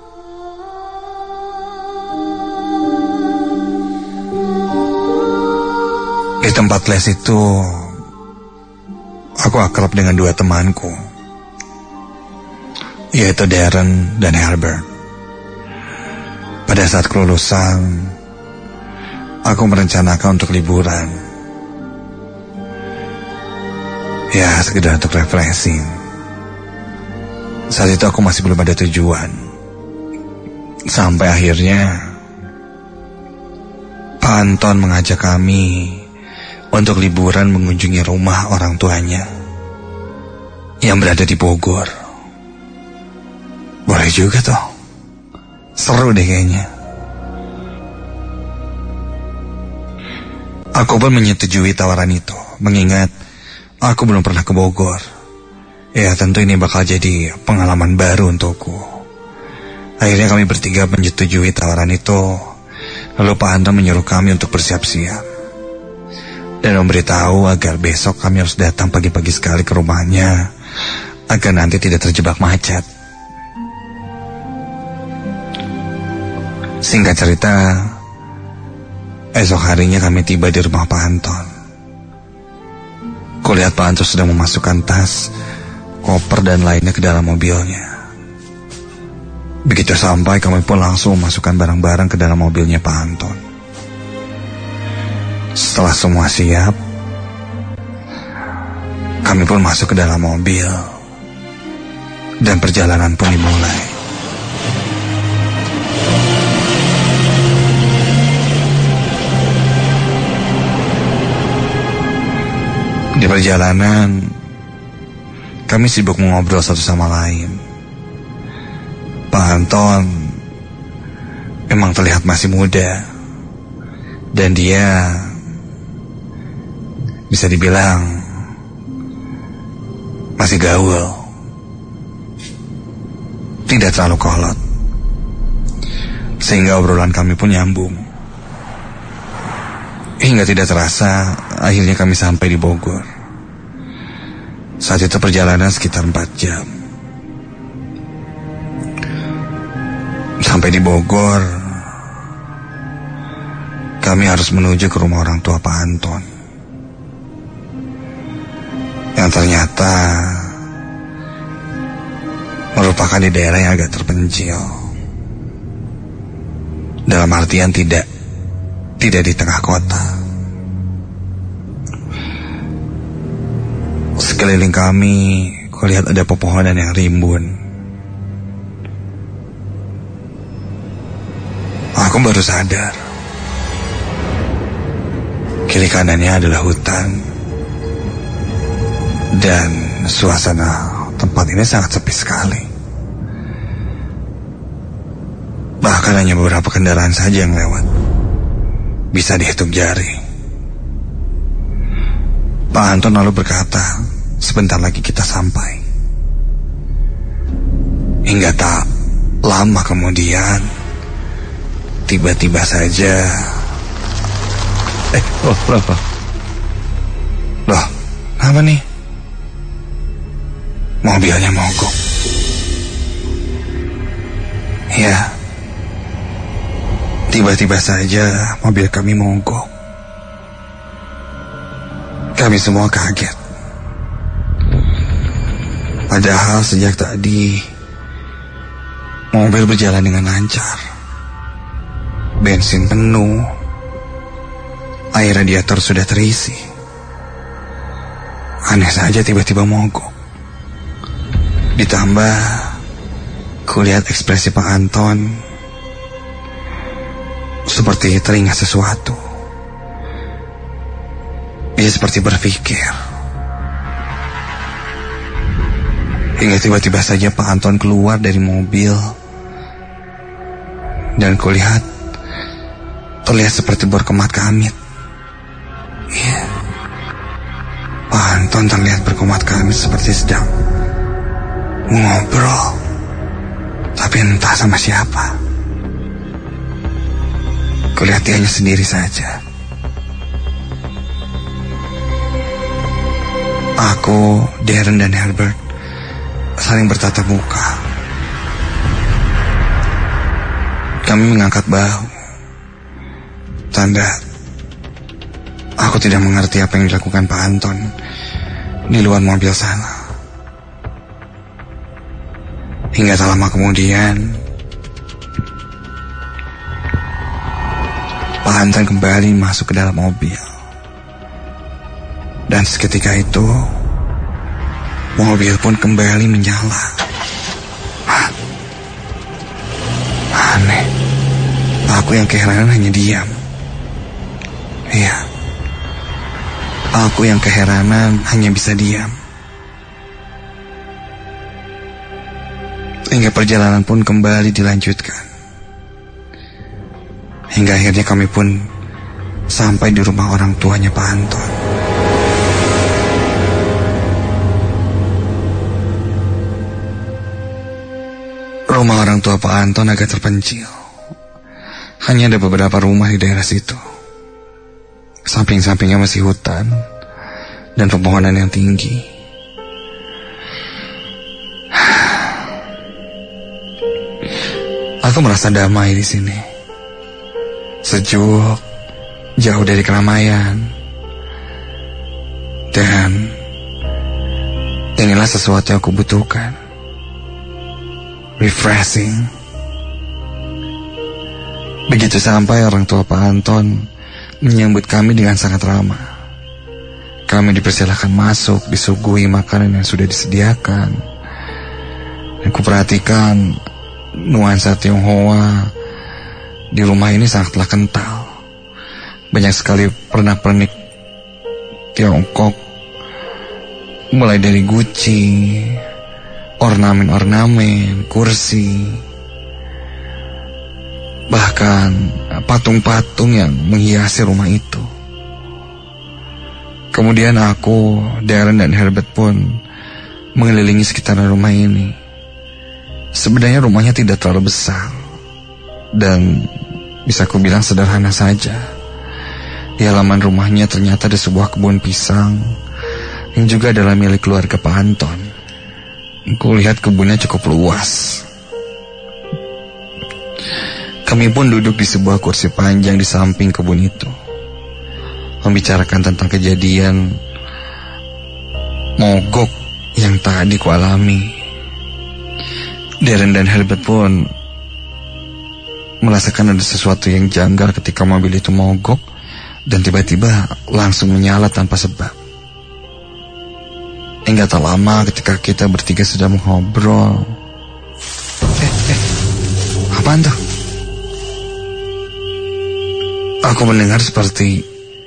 Di tempat les itu, aku akrab dengan dua temanku, yaitu Darren dan Herbert. Pada saat kelulusan, aku merencanakan untuk liburan. Ya, sekedar untuk refreshing. Saat itu aku masih belum ada tujuan. Sampai akhirnya Pak Anton mengajak kami untuk liburan mengunjungi rumah orang tuanya yang berada di Bogor. Boleh juga toh. Seru deh kayaknya. Aku pun menyetujui tawaran itu, mengingat aku belum pernah ke Bogor. Ya, tentu ini bakal jadi pengalaman baru untukku. Akhirnya kami bertiga menyetujui tawaran itu. Lalu Pak Anton menyuruh kami untuk bersiap-siap dan memberitahu agar besok kami harus datang pagi-pagi sekali ke rumahnya agar nanti tidak terjebak macet. Singkat cerita, esok harinya kami tiba di rumah Pak Anton. Kulihat Pak Anton sedang memasukkan tas, koper dan lainnya ke dalam mobilnya. Begitu sampai, kami pun langsung memasukkan barang-barang ke dalam mobilnya Pak Anton. Setelah semua siap, kami pun masuk ke dalam mobil dan perjalanan pun dimulai. Di perjalanan, kami sibuk mengobrol satu sama lain. Pak Anton memang terlihat masih muda, dan dia bisa dibilang masih gaul, tidak terlalu kolot, sehingga obrolan kami pun nyambung. Hingga tidak terasa, akhirnya kami sampai di Bogor. Saat itu perjalanan sekitar 4 jam. Sampai di Bogor, kami harus menuju ke rumah orang tua Pak Anton, yang ternyata merupakan di daerah yang agak terpencil. Dalam artian tidak di tengah kota. Sekeliling kami, kulihat ada pepohonan yang rimbun. Aku baru sadar, kiri kanannya adalah hutan, dan suasana tempat ini sangat sepi sekali. Bahkan hanya beberapa kendaraan saja yang lewat, bisa dihitung jari. Pak Anton lalu berkata, sebentar lagi kita sampai. Hingga tak lama kemudian, tiba-tiba saja, Loh, apa nih? Mobilnya mogok. Ya, tiba-tiba saja mobil kami mogok. Kami semua kaget. Padahal sejak tadi mobil berjalan dengan lancar. Bensin penuh, air radiator sudah terisi. Aneh saja tiba-tiba mogok. Ditambah kulihat ekspresi Pak Anton seperti teringat sesuatu. Ia seperti berpikir. Hingga tiba-tiba saja Pak Anton keluar dari mobil. Dan kulihat, terlihat seperti berkemat kamit. Iya, Pak Anton terlihat berkemat kamit seperti sedang ngobrol, tapi entah sama siapa. Kulihat dia hanya sendiri saja. Aku, Darren dan Herbert saling bertatap muka. Kami mengangkat bahu. Tanda aku tidak mengerti apa yang dilakukan Pak Anton di luar mobil sana. Hingga tak lama kemudian Pak Anton kembali masuk ke dalam mobil. Dan seketika itu mobil pun kembali menyala. Aneh, aku yang keheranan hanya diam. Iya, aku yang keheranan hanya bisa diam. Hingga perjalanan pun kembali dilanjutkan. Hingga akhirnya kami pun sampai di rumah orang tuanya Pak Anton. Rumah orang tua Pak Anton agak terpencil. Hanya ada beberapa rumah di daerah situ. Samping-sampingnya masih hutan dan pepohonan yang tinggi. Aku merasa damai di sini. Sejuk, jauh dari keramaian. Dan inilah sesuatu yang aku butuhkan. Refreshing. Begitu sampai, orang tua Pak Anton menyambut kami dengan sangat ramah. Kami dipersilakan masuk, disuguhi makanan yang sudah disediakan. Dan kuperhatikan nuansa Tionghoa di rumah ini sangatlah kental. Banyak sekali pernak-pernik Tiongkok, mulai dari guci, ornamen-ornamen, kursi, bahkan patung-patung yang menghiasi rumah itu. Kemudian aku, Darren dan Herbert pun mengelilingi sekitaran rumah ini. Sebenarnya rumahnya tidak terlalu besar dan bisa aku bilang sederhana saja. Di halaman rumahnya ternyata ada sebuah kebun pisang yang juga adalah milik keluarga Pak Anton. Aku lihat kebunnya cukup luas. Kami pun duduk di sebuah kursi panjang di samping kebun itu, membicarakan tentang kejadian mogok yang tadi kualami. Darren dan Herbert pun merasakan ada sesuatu yang janggal ketika mobil itu mogok dan tiba-tiba langsung menyala tanpa sebab. Hingga tak lama ketika kita bertiga sedang mengobrol. Apaan tuh? Aku mendengar seperti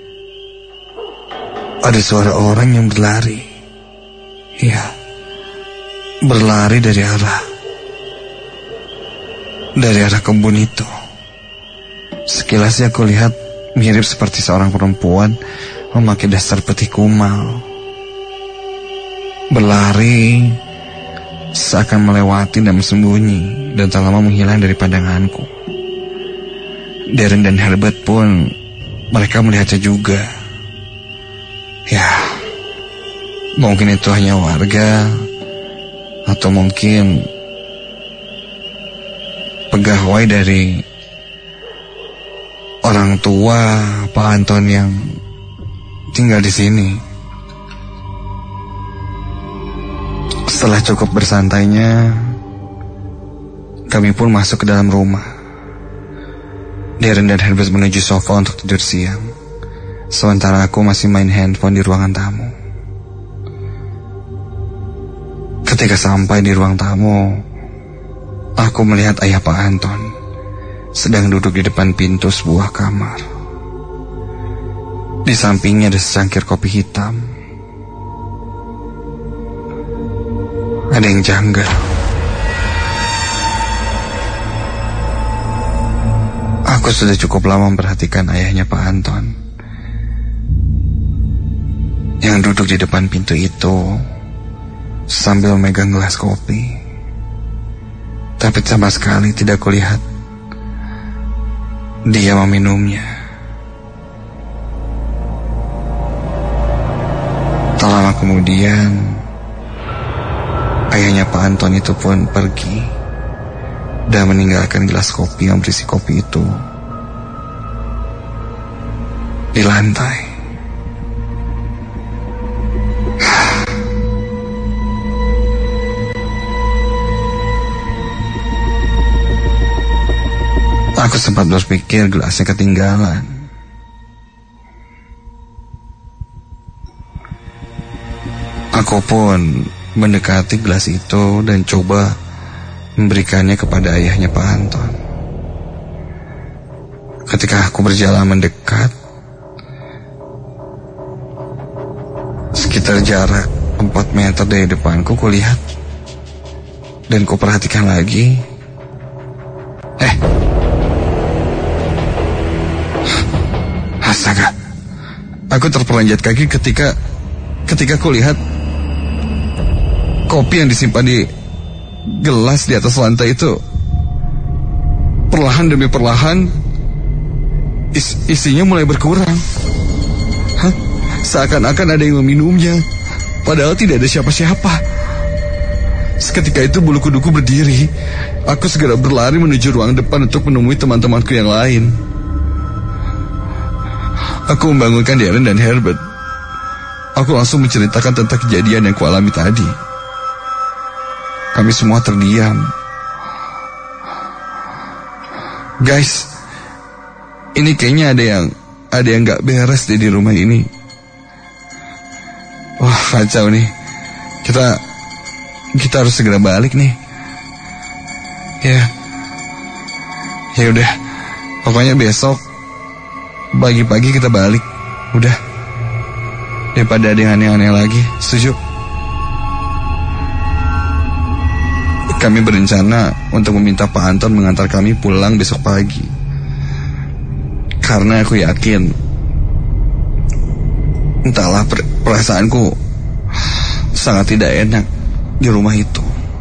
ada suara orang yang berlari. Iya, berlari dari arah kebun itu. Sekilas aku lihat mirip seperti seorang perempuan memakai dasar peti kumal. Berlari seakan melewati dan bersembunyi dan tak lama menghilang dari pandanganku. Darren dan Herbert pun mereka melihatnya juga. Ya, mungkin itu hanya warga atau mungkin pegawai dari orang tua Pak Anton yang tinggal di sini. Setelah cukup bersantainya, kami pun masuk ke dalam rumah. Darren dan Herbert menuju sofa untuk tidur siang, sementara aku masih main handphone di ruangan tamu. Ketika sampai di ruang tamu, aku melihat ayah Pak Anton sedang duduk di depan pintu sebuah kamar. Di sampingnya ada secangkir kopi hitam. Ada yang janggal. Aku sudah cukup lama memperhatikan ayahnya Pak Anton yang duduk di depan pintu itu sambil memegang gelas kopi. Tapi sama sekali tidak kulihat dia meminumnya. Tak lama kemudian ayahnya Pak Anton itu pun pergi dan meninggalkan gelas kopi yang berisi kopi itu di lantai. Aku sempat berpikir gelasnya ketinggalan. Aku pun mendekati gelas itu dan coba memberikannya kepada ayahnya Pak Anton. Ketika aku berjalan mendekat, sekitar jarak 4 meter dari depanku, kulihat dan kuperhatikan lagi. Astaga, aku terperanjat kaki ketika kulihat kopi yang disimpan di gelas di atas lantai itu perlahan demi perlahan isinya mulai berkurang. Seakan-akan ada yang meminumnya, padahal tidak ada siapa-siapa. Seketika itu bulu kuduku berdiri. Aku segera berlari menuju ruang depan untuk menemui teman-temanku yang lain. Aku membangunkan Darren dan Herbert. Aku langsung menceritakan tentang kejadian yang kualami tadi. Kami semua terdiam. Guys, ini kayaknya ada yang gak beres di rumah ini. Wah, kacau nih. Kita harus segera balik nih. Ya udah. Pokoknya besok pagi-pagi kita balik. Udah. Daripada ada yang aneh-aneh lagi. Setuju? Kami berencana untuk meminta Pak Anton mengantar kami pulang besok pagi. Karena aku yakin, entahlah, perasaanku sangat tidak enak di rumah itu.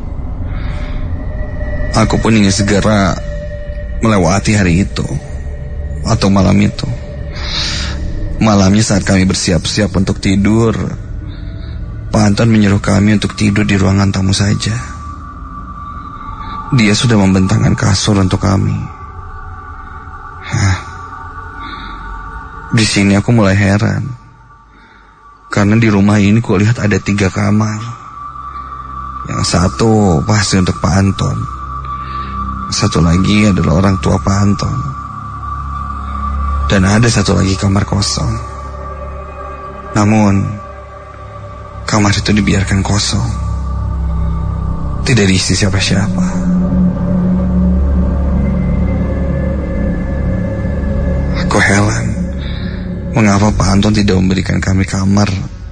Aku pun ingin segera melewati hari itu atau malam itu. Malamnya saat kami bersiap-siap untuk tidur, Pak Anton menyuruh kami untuk tidur di ruangan tamu saja. Dia sudah membentangkan kasur untuk kami. Di sini aku mulai heran, karena di rumah ini kulihat ada 3 kamar. Yang satu pasti untuk Pak Anton, satu lagi adalah orang tua Pak Anton, dan ada satu lagi kamar kosong. Namun kamar itu dibiarkan kosong, tidak diisi siapa-siapa. Aku heran, mengapa Pak Anton tidak memberikan kami kamar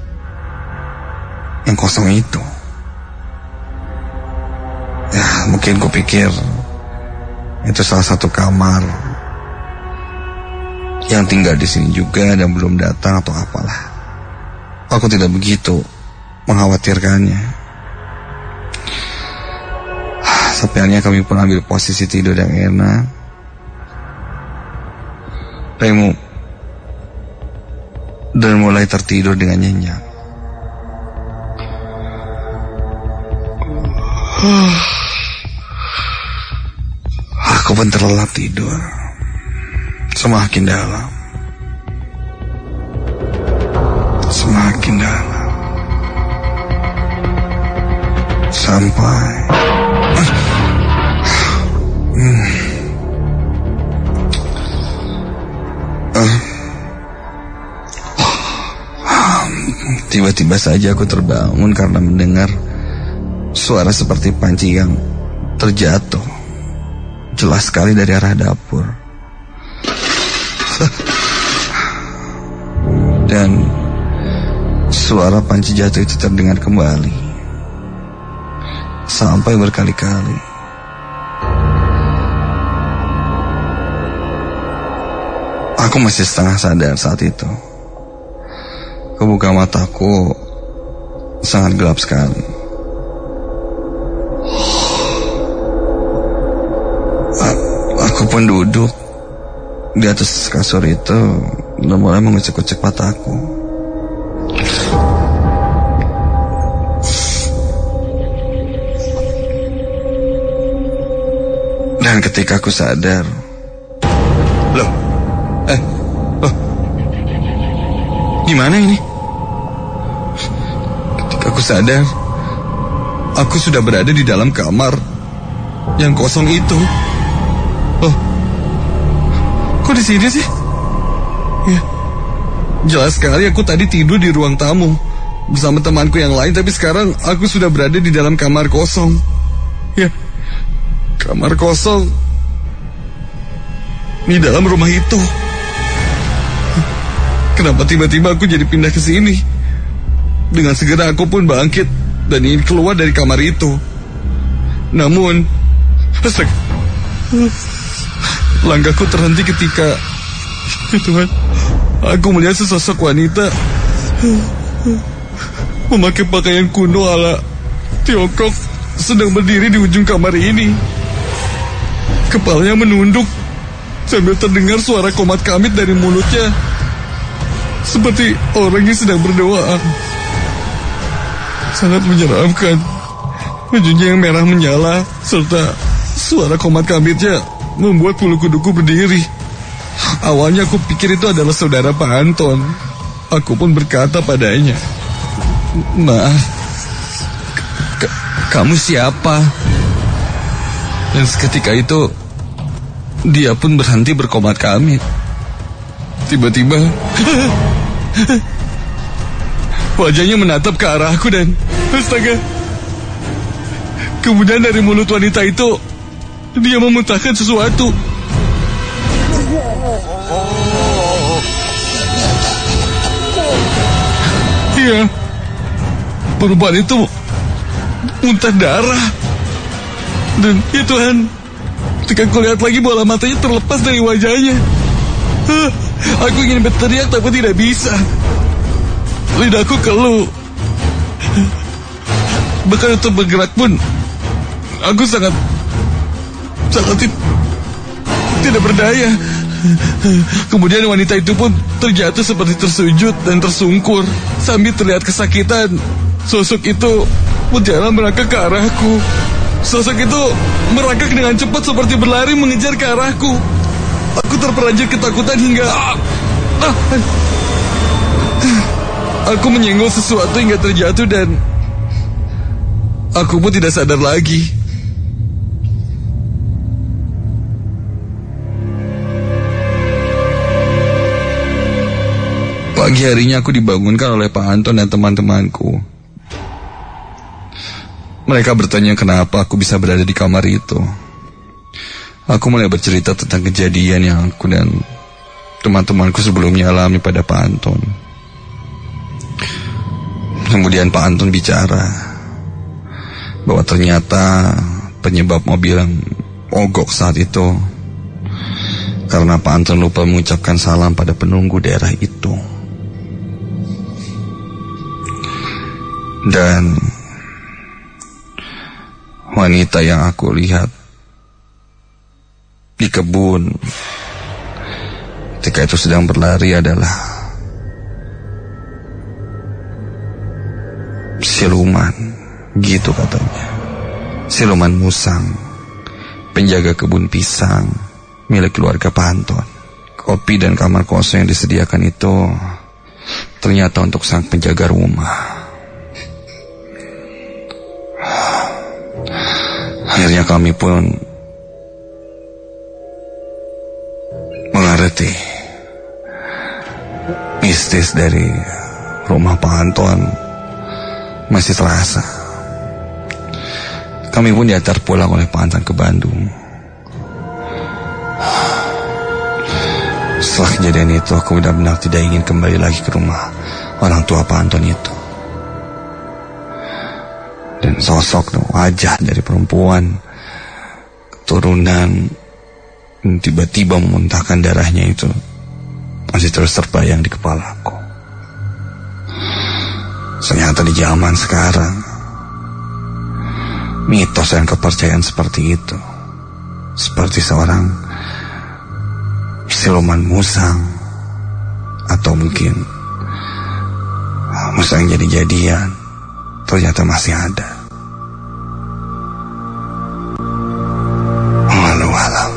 yang kosong itu. Ya, mungkin kupikir itu salah satu kamar yang tinggal di sini juga dan belum datang atau apalah. Aku tidak begitu mengkhawatirkannya. Sampainya kami pun ambil posisi tidur yang enak. Dan mulai tertidur dengan nyenyak. Aku pun terlelap tidur semakin dalam, semakin dalam, sampai tiba-tiba saja aku terbangun karena mendengar suara seperti panci yang terjatuh, jelas sekali dari arah dapur. Dan suara panci jatuh itu terdengar kembali sampai berkali-kali. Aku masih setengah sadar saat itu. Kebuka mataku sangat gelap sekali. Aku pun duduk di atas kasur itu dan mulai mengucek-ucek mataku. Dan ketika aku sadar, gimana ini? Ketika aku sadar, aku sudah berada di dalam kamar yang kosong itu. Kok di sini sih? Ya, jelas sekali aku tadi tidur di ruang tamu bersama temanku yang lain, tapi sekarang aku sudah berada di dalam kamar kosong. Ya, kamar kosong di dalam rumah itu. Kenapa tiba-tiba aku jadi pindah ke sini? Dengan segera aku pun bangkit dan ingin keluar dari kamar itu. Namun, langkahku terhenti ketika, Tuhan, aku melihat sesosok wanita memakai pakaian kuno ala Tiongkok sedang berdiri di ujung kamar ini. Kepalanya menunduk sambil terdengar suara komat kamit dari mulutnya, seperti orang yang sedang berdoa. Sangat menyeramkan. Bajunya yang merah menyala serta suara komat kamitnya membuat bulu kuduku berdiri. Awalnya aku pikir itu adalah saudara Pak Anton. Aku pun berkata padanya, "Maaf, kamu siapa?" Dan seketika itu dia pun berhenti berkomat kamit. Tiba-tiba wajahnya menatap ke arahku dan astaga, kemudian dari mulut wanita itu dia memuntahkan sesuatu. Iya, perempuan itu muntah darah. Dan ya Tuhan, ketika aku lihat lagi bola matanya terlepas dari wajahnya. Aku ingin berteriak tapi tidak bisa. Lidahku keluh. Bahkan untuk bergerak pun aku sangat tidak berdaya. Kemudian wanita itu pun terjatuh seperti tersujud dan tersungkur. Sambil terlihat kesakitan, sosok itu berjalan merangkak ke arahku. Sosok itu merangkak dengan cepat seperti berlari mengejar ke arahku. Aku terperanjat ketakutan hingga aku menyenggol sesuatu hingga terjatuh dan aku pun tidak sadar lagi. Pagi harinya aku dibangunkan oleh Pak Anton dan teman-temanku. Mereka bertanya kenapa aku bisa berada di kamar itu. Aku mulai bercerita tentang kejadian yang aku dan teman-temanku sebelumnya alami pada Pak Anton. Kemudian Pak Anton bicara bahwa ternyata penyebab mobil yang mogok saat itu karena Pak Anton lupa mengucapkan salam pada penunggu daerah itu. Dan wanita yang aku lihat di kebun ketika itu sedang berlari adalah siluman, gitu katanya. Siluman musang, penjaga kebun pisang milik keluarga Pak Anton. Kopi dan kamar kosong yang disediakan itu ternyata untuk sang penjaga rumah. Akhirnya kami pun mengerti mistis dari rumah Pak Anton masih terasa. Kami pun diantar pulang oleh Pak Anton ke Bandung. Setelah kejadian itu, aku benar-benar tidak ingin kembali lagi ke rumah orang tua Pak Anton itu. Dan sosok dan wajah dari perempuan turunan tiba-tiba memuntahkan darahnya itu masih terus terbayang di kepalaku. Ternyata di zaman sekarang, mitos dan kepercayaan seperti itu, seperti seorang siluman musang, atau mungkin musang jadi-jadian, ternyata masih ada. Walau alam.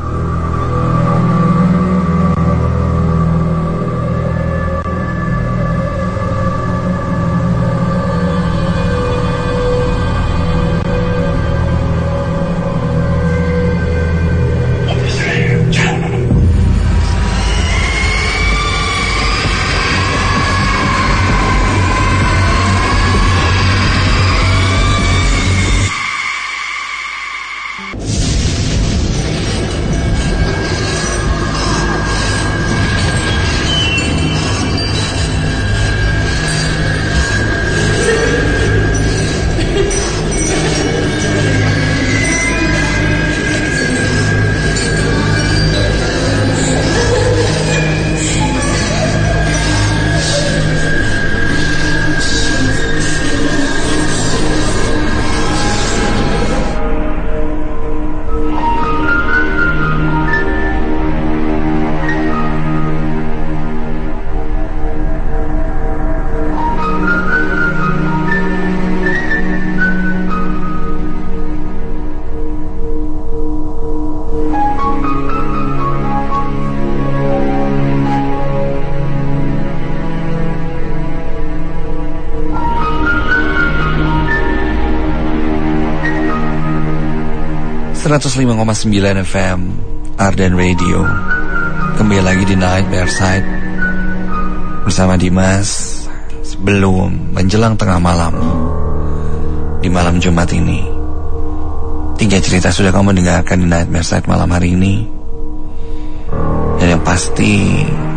.9 FM Ardan Radio. Kembali lagi di Nightmare Side bersama Dimas. Sebelum menjelang tengah malam di malam Jumat ini, 3 cerita sudah kamu dengarkan di Nightmare Side malam hari ini. Dan yang pasti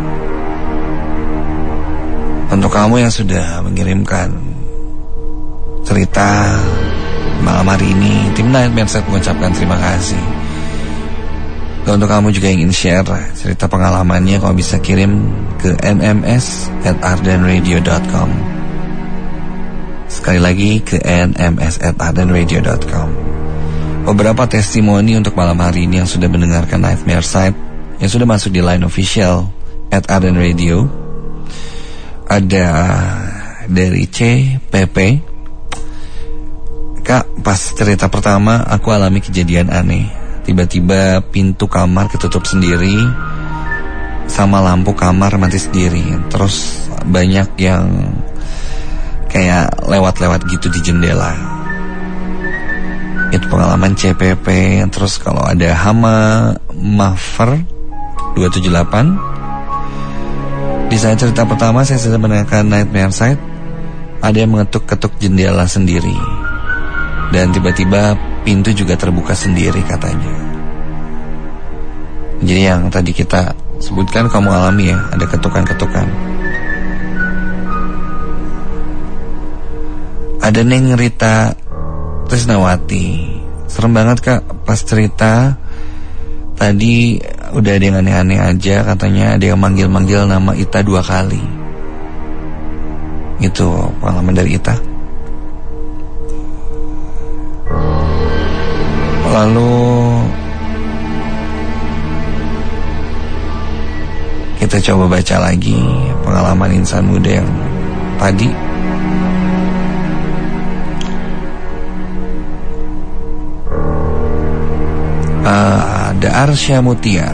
untuk kamu yang sudah mengirimkan cerita malam hari ini, tim Nightmare Side mengucapkan terima kasih. Dan untuk kamu juga yang ingin share cerita pengalamannya, kamu bisa kirim ke nms@ardenradio.com. Sekali lagi ke nms@ardenradio.com. Beberapa testimoni untuk malam hari ini yang sudah mendengarkan Nightmare Side, yang sudah masuk di line official @ardenradio. Ada dari CPP. Kak, pas cerita pertama aku alami kejadian aneh. Tiba-tiba pintu kamar ketutup sendiri, sama lampu kamar mati sendiri. Terus banyak yang kayak lewat-lewat gitu di jendela. Itu pengalaman CPP. Terus kalau ada Hama Mafer 278, di saat cerita pertama saya sedang mendengarkan Nightmare Side, ada yang mengetuk-ketuk jendela sendiri. Dan tiba-tiba pintu juga terbuka sendiri katanya. Jadi yang tadi kita sebutkan kamu alami ya, ada ketukan-ketukan. Ada Neng Rita Trisnawati. Serem banget Kak, pas cerita tadi udah ada yang aneh-aneh aja. Katanya ada yang manggil-manggil nama Ita 2 kali. Itu pengalaman dari Ita. Lalu kita coba baca lagi pengalaman insan muda yang tadi. Ada Arsya Mutia.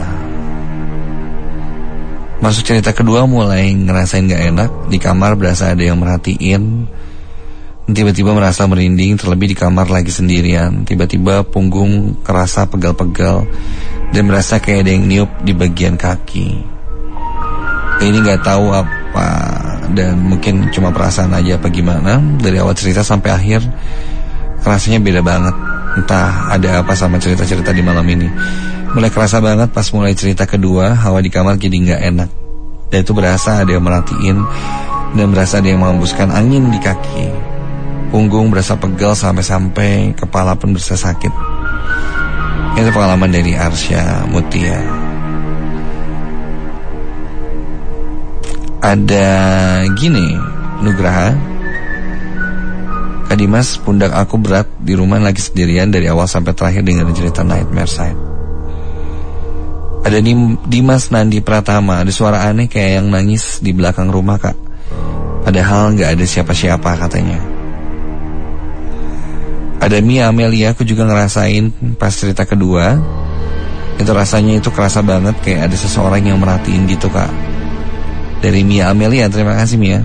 Masuk cerita kedua mulai ngerasain gak enak. Di kamar berasa ada yang merhatiin. Tiba-tiba merasa merinding, terlebih di kamar lagi sendirian. Tiba-tiba punggung kerasa pegal-pegal dan merasa kayak ada yang niup di bagian kaki. Ini gak tahu apa, dan mungkin cuma perasaan aja apa gimana. Dari awal cerita sampai akhir rasanya beda banget. Entah ada apa sama cerita-cerita di malam ini. Mulai kerasa banget pas mulai cerita kedua, hawa di kamar jadi gak enak. Dan itu berasa ada yang merhatiin, dan berasa ada yang menghembuskan angin di kaki. Punggung berasa pegel sampai-sampai kepala pun berasa sakit. Itu pengalaman dari Arsya Mutia. Ada gini, Nugraha. Kak Dimas, pundak aku berat di rumah lagi sendirian dari awal sampai terakhir dengerin cerita Nightmare Side. Ada Dimas Nandi Pratama, ada suara aneh kayak yang nangis di belakang rumah kak. Padahal gak ada siapa-siapa katanya. Ada Mia Amelia, aku juga ngerasain pas cerita kedua. Itu rasanya itu kerasa banget kayak ada seseorang yang merhatiin gitu kak. Dari Mia Amelia, terima kasih Mia.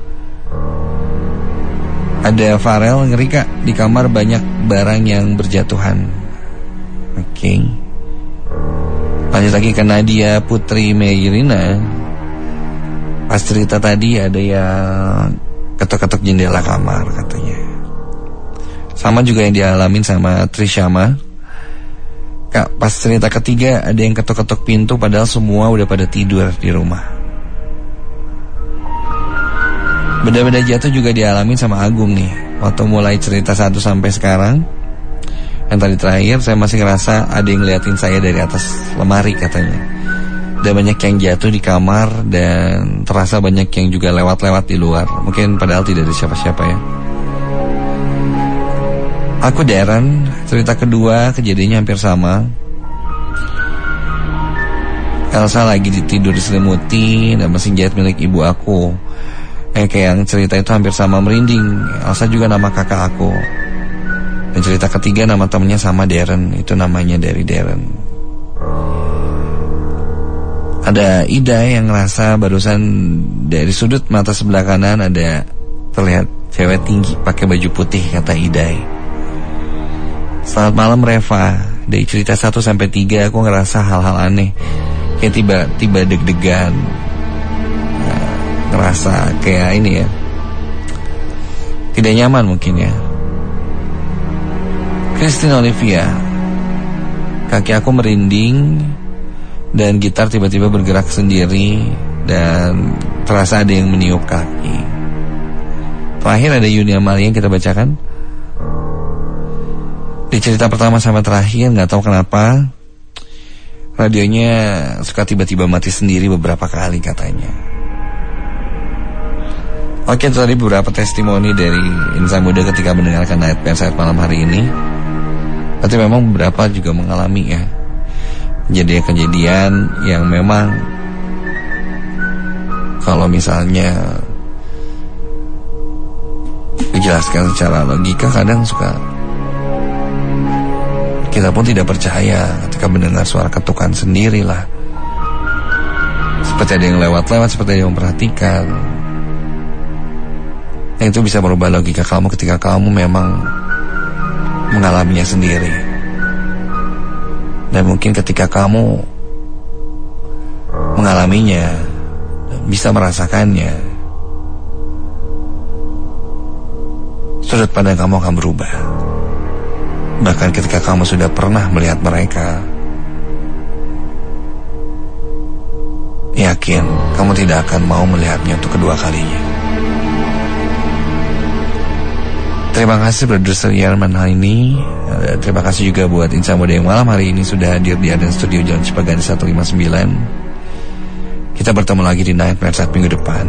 Ada Farel, ngeri kak, di kamar banyak barang yang berjatuhan. Oke. Lanjut lagi ke Nadia Putri Meirina. Pas cerita tadi ada yang ketok-ketok jendela kamar katanya. Sama juga yang dialamin sama Trishama. Kak, pas cerita ketiga ada yang ketok-ketok pintu padahal semua udah pada tidur di rumah. Benda-benda jatuh juga dialamin sama Agung nih. Waktu mulai cerita 1 sampai sekarang, yang tadi terakhir saya masih ngerasa ada yang ngeliatin saya dari atas lemari katanya. Dan banyak yang jatuh di kamar dan terasa banyak yang juga lewat-lewat di luar. Mungkin padahal tidak ada siapa-siapa ya. Aku Darren, cerita kedua kejadiannya hampir sama. Elsa lagi tidur diselimuti dan mesin jahit milik ibu aku. Kayak yang cerita itu hampir sama, merinding. Elsa juga nama kakak aku. Dan cerita ketiga nama temennya sama Darren. Itu namanya dari Darren. Ada Ida yang ngerasa barusan dari sudut mata sebelah kanan ada terlihat cewek tinggi pakai baju putih, kata Ida. Selamat malam Reva. Dari cerita 1 sampai 3 aku ngerasa hal-hal aneh. Kayak tiba-tiba deg-degan. Ngerasa kayak ini ya, tidak nyaman mungkin ya. Christine Olivia, kaki aku merinding dan gitar tiba-tiba bergerak sendiri dan terasa ada yang meniup kaki. Terakhir ada Yuni Amalia yang kita bacakan. Di cerita pertama sampai terakhir gak tahu kenapa radionya suka tiba-tiba mati sendiri beberapa kali katanya. Oke, itu tadi beberapa testimoni dari insan muda ketika mendengarkan Nightmare Side malam hari ini. Tapi memang beberapa juga mengalami ya kejadian-kejadian yang memang kalau misalnya dijelaskan secara logika kadang suka kita pun tidak percaya ketika mendengar suara ketukan sendiri lah. Seperti ada yang lewat-lewat, seperti ada yang memperhatikan. Yang itu bisa merubah logika kamu ketika kamu memang mengalaminya sendiri. Dan mungkin ketika kamu mengalaminya, bisa merasakannya, sudut pandang kamu akan berubah. Bahkan ketika kamu sudah pernah melihat mereka, yakin kamu tidak akan mau melihatnya untuk kedua kalinya. Terima kasih produser Yerman hari ini. Terima kasih juga buat Insan Muda yang malam hari ini sudah hadir di Aden Studio Jalan Cipaganti 159. Kita bertemu lagi di Nightmare Side minggu depan.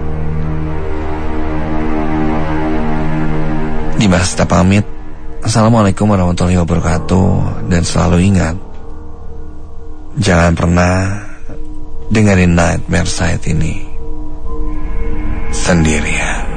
Dimas kita pamit. Assalamualaikum warahmatullahi wabarakatuh. Dan selalu ingat, jangan pernah dengerin Nightmare Side ini sendirian.